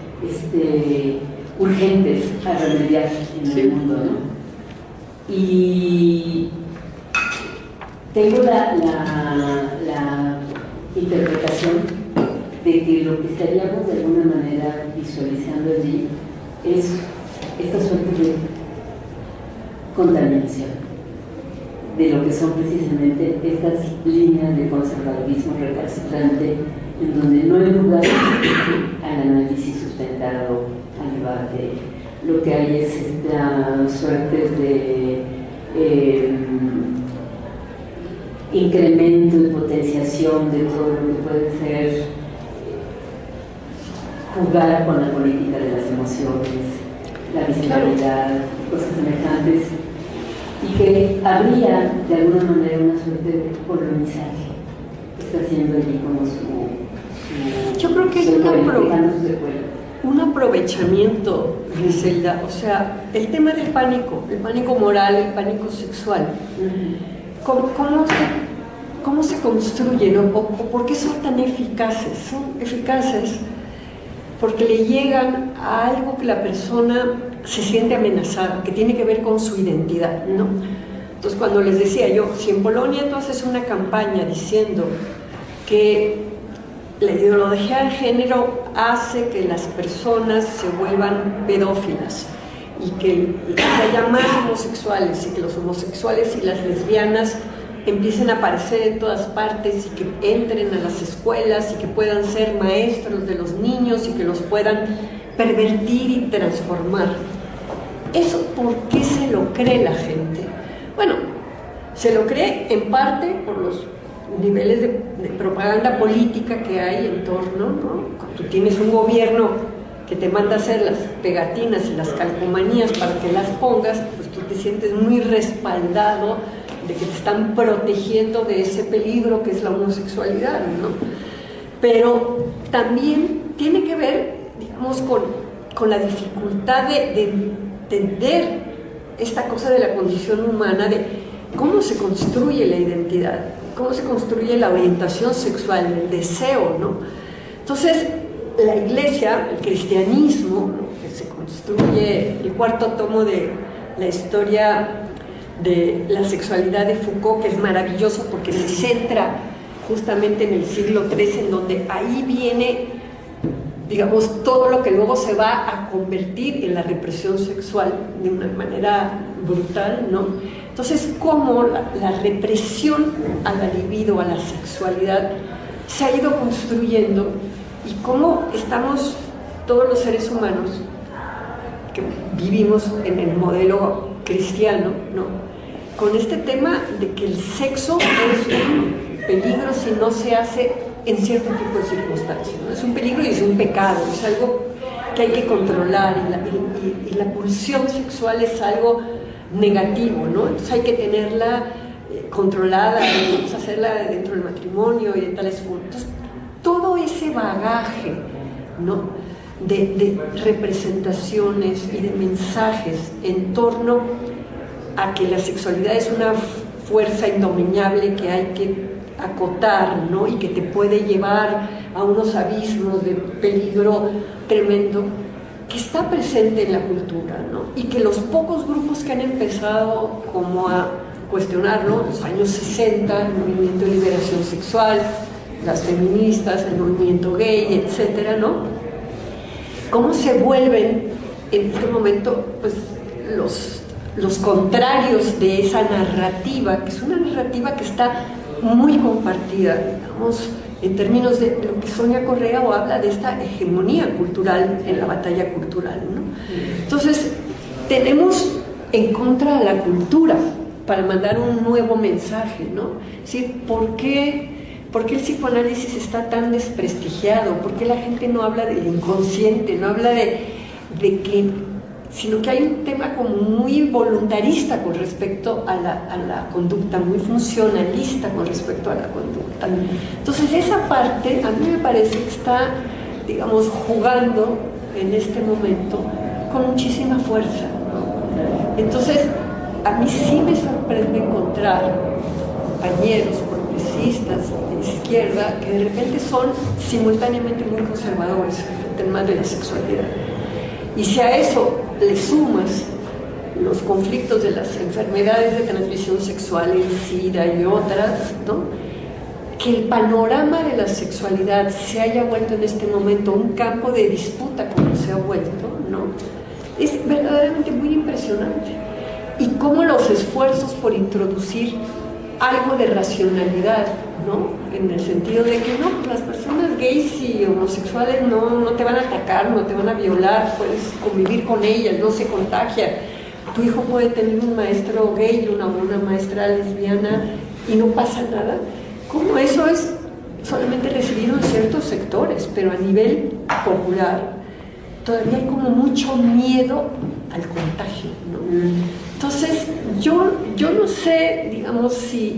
urgentes a remediar en el mundo, ¿no? Y tengo la interpretación de que lo que estaríamos de alguna manera visualizando allí es esta suerte de contaminación de lo que son precisamente estas líneas de conservadurismo recalcitrante, en donde no hay lugar al análisis sustentado, al debate. Lo que hay es esta suerte de incremento y potenciación de todo lo que puede ser jugar con la política de las emociones, la visceralidad, cosas semejantes, y que habría de alguna manera una suerte de colonizaje que está haciendo allí como su yo creo que hay un aprovechamiento, Griselda, o sea, el tema del pánico, el pánico moral, el pánico sexual, ¿cómo se construyen o por qué son tan eficaces? Son eficaces porque le llegan a algo que la persona se siente amenazada, que tiene que ver con su identidad, ¿no? Entonces, cuando les decía yo, si en Polonia entonces una campaña diciendo que la ideología de género hace que las personas se vuelvan pedófilas y que haya más homosexuales y que los homosexuales y las lesbianas empiecen a aparecer en todas partes y que entren a las escuelas y que puedan ser maestros de los niños y que los puedan pervertir y transformar. ¿Eso por qué se lo cree la gente? Bueno, se lo cree en parte por los niveles de propaganda política que hay en torno, ¿no? Cuando tú tienes un gobierno que te manda a hacer las pegatinas y las calcomanías para que las pongas, pues tú te sientes muy respaldado de que te están protegiendo de ese peligro que es la homosexualidad, ¿no? Pero también tiene que ver, digamos, con la dificultad de entender esta cosa de la condición humana, de cómo se construye la identidad, cómo se construye la orientación sexual, el deseo, ¿no? Entonces, la Iglesia, el cristianismo, ¿no?, que se construye, el cuarto tomo de la historia de la sexualidad de Foucault, que es maravilloso porque se centra justamente en el siglo III, en donde ahí viene, digamos, todo lo que luego se va a convertir en la represión sexual de una manera brutal, ¿no? Entonces, cómo la represión a la libido, a la sexualidad, se ha ido construyendo y cómo estamos todos los seres humanos que vivimos en el modelo cristiano, ¿no?, con este tema de que el sexo es un peligro si no se hace en cierto tipo de circunstancias, ¿no? Es un peligro y es un pecado, es algo que hay que controlar, y la pulsión sexual es algo negativo, ¿no? Entonces hay que tenerla controlada, vamos a hacerla dentro del matrimonio y de tales puntos. Todo ese bagaje, ¿no?, de representaciones y de mensajes en torno a que la sexualidad es una fuerza indomeñable que hay que acotar, ¿no?, y que te puede llevar a unos abismos de peligro tremendo, que está presente en la cultura, ¿no?, y que los pocos grupos que han empezado como a cuestionarlo, en los años 60, el movimiento de liberación sexual, las feministas, el movimiento gay, etcétera, ¿no?, cómo se vuelven en este momento, pues, los contrarios de esa narrativa, que es una narrativa que está muy compartida, digamos, en términos de lo que Sonia Correa o habla de esta hegemonía cultural en la batalla cultural, ¿no? Entonces, tenemos en contra de la cultura para mandar un nuevo mensaje, ¿no? Es decir, ¿por qué el psicoanálisis está tan desprestigiado? ¿Por qué la gente no habla del inconsciente, no habla de que, sino que hay un tema como muy voluntarista con respecto a la conducta, muy funcionalista con respecto a la conducta? Entonces, esa parte a mí me parece que está, digamos, jugando en este momento con muchísima fuerza, ¿no? Entonces, a mí sí me sorprende encontrar compañeros progresistas de izquierda que de repente son simultáneamente muy conservadores en temas de la sexualidad. Y si a eso le sumas los conflictos de las enfermedades de transmisión sexual, el SIDA y otras, ¿no?, que el panorama de la sexualidad se haya vuelto en este momento un campo de disputa como se ha vuelto, ¿no?, es verdaderamente muy impresionante. Y cómo los esfuerzos por introducir algo de racionalidad, ¿no?, en el sentido de que no, las personas gays y homosexuales no te van a atacar, no te van a violar, puedes convivir con ellas, no se contagia, tu hijo puede tener un maestro gay y una maestra lesbiana y no pasa nada. Como eso es solamente recibido en ciertos sectores, pero a nivel popular todavía hay como mucho miedo al contagio, ¿no? Entonces, yo no sé, digamos,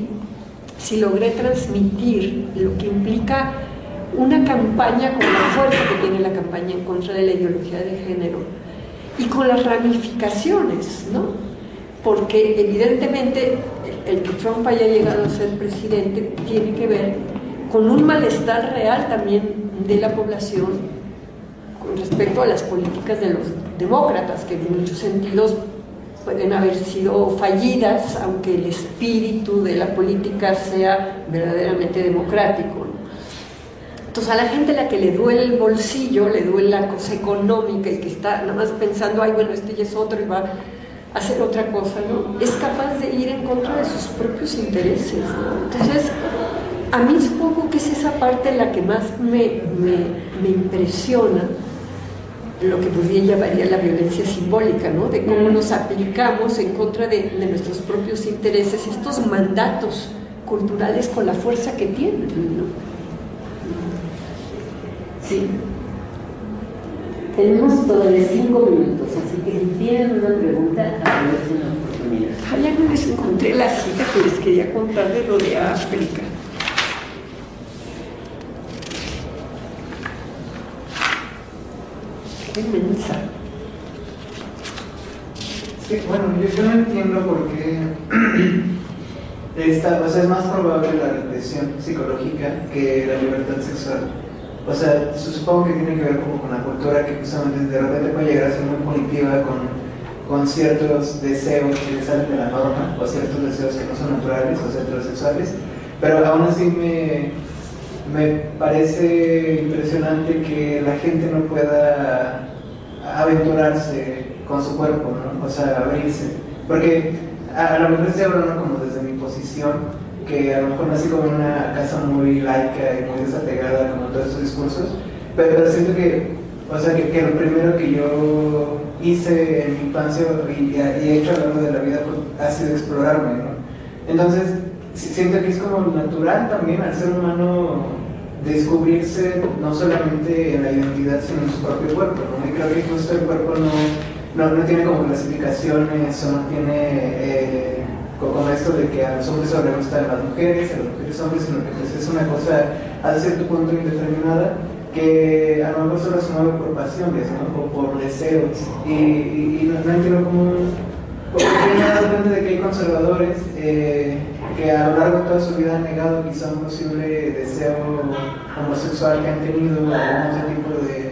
si logré transmitir lo que implica una campaña con la fuerza que tiene la campaña en contra de la ideología de género y con las ramificaciones, ¿no? Porque evidentemente el que Trump haya llegado a ser presidente tiene que ver con un malestar real también de la población con respecto a las políticas de los demócratas, que en muchos sentidos pueden haber sido fallidas, aunque el espíritu de la política sea verdaderamente democrático, ¿no? Entonces, a la gente a la que le duele el bolsillo, le duele la cosa económica y que está nada más pensando, ay, bueno, este ya es otro y va a hacer otra cosa, ¿no? Es capaz de ir en contra de sus propios intereses, ¿no? Entonces, a mí supongo que es esa parte la que más me impresiona, lo que pues bien llamaría la violencia simbólica, ¿no? De cómo nos aplicamos en contra de nuestros propios intereses estos mandatos culturales con la fuerza que tienen, ¿no? Sí. Tenemos todavía 5 minutos, así que si tienen una pregunta, aprovechen la oportunidad. Ya no les encontré la cita que les quería contar de lo de África. Qué inmensa. Sí, bueno, yo no entiendo por qué o sea, es más probable la represión psicológica que la libertad sexual. O sea, supongo que tiene que ver como con la cultura que justamente de repente puede llegar a ser muy punitiva con ciertos deseos que le salen de la norma, o ciertos deseos que no son naturales, o sea, heterosexuales, pero aún así me parece impresionante que la gente no pueda aventurarse con su cuerpo, ¿no? O sea, abrirse, porque a lo mejor estoy hablando como desde mi posición, que a lo mejor nací como en una casa muy laica y muy desapegada como todos esos discursos, pero siento que, o sea, que lo primero que yo hice en mi infancia y he hecho a lo largo de la vida ha sido explorarme, ¿no? Entonces, siento que es como natural también al ser humano descubrirse no solamente en la identidad, sino en su propio cuerpo, ¿no? Y creo que justo el cuerpo no tiene como clasificaciones, o no tiene como esto de que a los hombres solo les gustan las mujeres, a las mujeres hombres, sino que pues es una cosa a cierto punto indeterminada que a lo mejor solo se mueve por pasiones, ¿no? O por deseos, y no entiendo cómo, porque me he dado cuenta de que hay conservadores que a lo largo de toda su vida han negado quizá un posible deseo homosexual que han tenido, algún otro tipo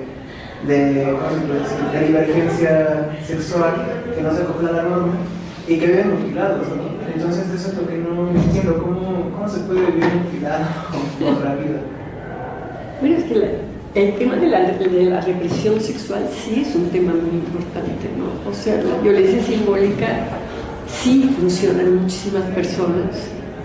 de divergencia sexual que no se acopla a la norma y que viven mutilados, ¿no? Entonces eso es lo que no entiendo, ¿cómo se puede vivir mutilado con la vida? Bueno, es que el tema de la represión sexual sí es un tema muy importante, ¿no? O sea, la violencia simbólica sí funciona en muchísimas personas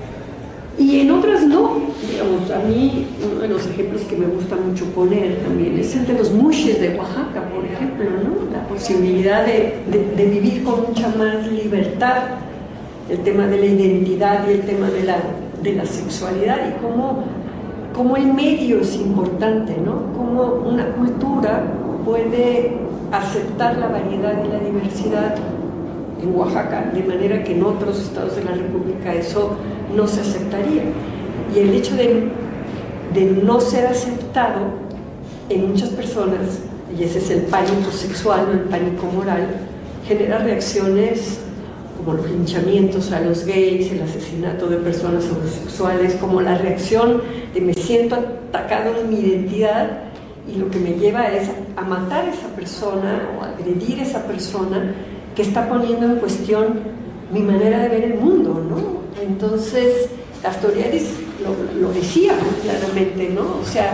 y en otras no. Digamos, a mí uno de los ejemplos que me gusta mucho poner también es el de los mushes de Oaxaca, por ejemplo, ¿no? La posibilidad de vivir con mucha más libertad, el tema de la identidad y el tema de la sexualidad y cómo el medio es importante, ¿no? Cómo una cultura puede aceptar la variedad y la diversidad en Oaxaca, de manera que en otros estados de la República eso no se aceptaría. Y el hecho de no ser aceptado en muchas personas, y ese es el pánico sexual o el pánico moral, genera reacciones como los linchamientos a los gays, el asesinato de personas homosexuales, como la reacción de me siento atacado en mi identidad y lo que me lleva es a matar a esa persona o a agredir a esa persona que está poniendo en cuestión mi manera de ver el mundo, ¿no? Entonces, Castoriadis lo decía muy claramente, ¿no? O sea,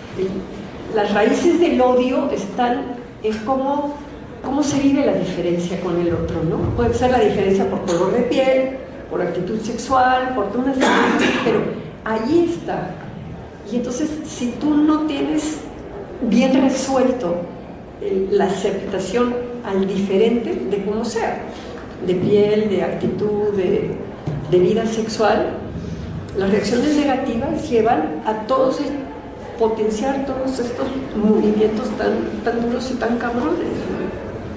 las raíces del odio es cómo se vive la diferencia con el otro, ¿no? Puede ser la diferencia por color de piel, por actitud sexual, por todas unas cosas, pero ahí está. Y entonces, si tú no tienes bien resuelto la aceptación al diferente de cómo sea, de piel, de actitud, de vida sexual, las reacciones negativas llevan a todos potenciar todos estos movimientos tan duros y tan cabrones, ¿no?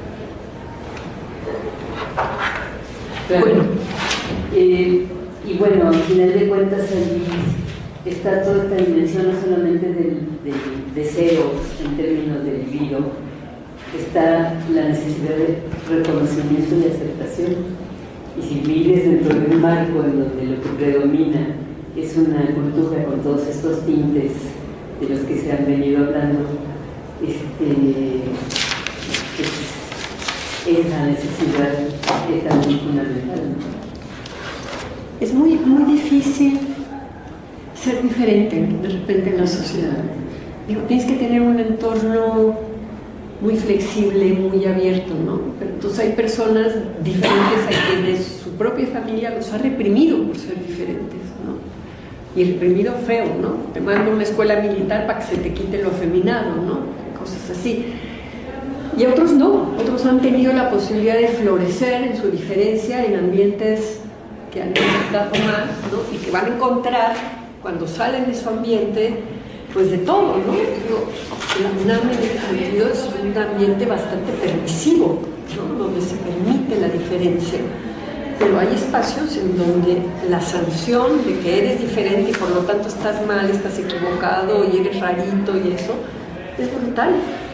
Claro. Bueno, y bueno, al final de cuentas ahí está toda esta dimensión no solamente del deseo en términos de libido, está la necesidad de reconocimiento y aceptación. Y si vives dentro de un marco en donde lo que predomina es una cultura con todos estos tintes de los que se han venido hablando, esa necesidad es también fundamental, ¿no? Es muy difícil ser diferente de repente en la sociedad. Digo, tienes que tener un entorno muy flexible, muy abierto, ¿no? Pero entonces hay personas diferentes a quienes su propia familia los ha reprimido por ser diferentes, ¿no? Y reprimido feo, ¿no? Te mandan a una escuela militar para que se te quite lo afeminado, ¿no? Cosas así. Y otros no, otros han tenido la posibilidad de florecer en su diferencia en ambientes que han necesitado más, ¿no? Y que van a encontrar, cuando salen de su ambiente, pues de todo, ¿no? La UNAM en ese sentido es un ambiente bastante permisivo, ¿no? Donde se permite la diferencia. Pero hay espacios en donde la sanción de que eres diferente y por lo tanto estás mal, estás equivocado y eres rarito y eso, es brutal.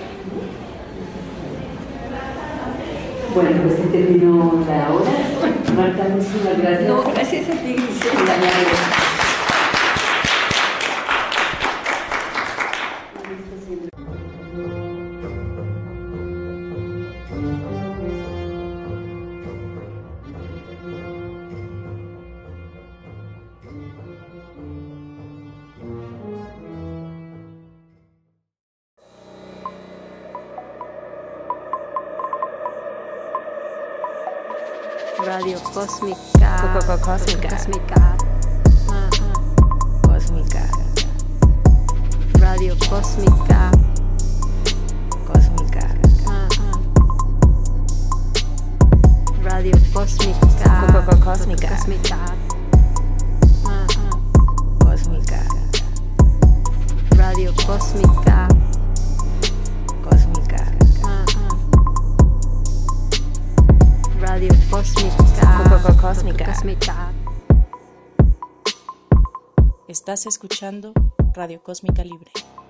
Bueno, pues se terminó la hora. Marta, muchísimas gracias. No, gracias a ti, Gisela. Radio Cósmica. Cósmica. Cósmica. Cósmica. Radio Cósmica. Cósmica. Radio Cósmica. Cósmica. Cósmica. Cósmica. Radio Cósmica. Cósmica. Radio Cósmica. Cósmica. Cósmica. Estás escuchando Radio Cósmica Libre.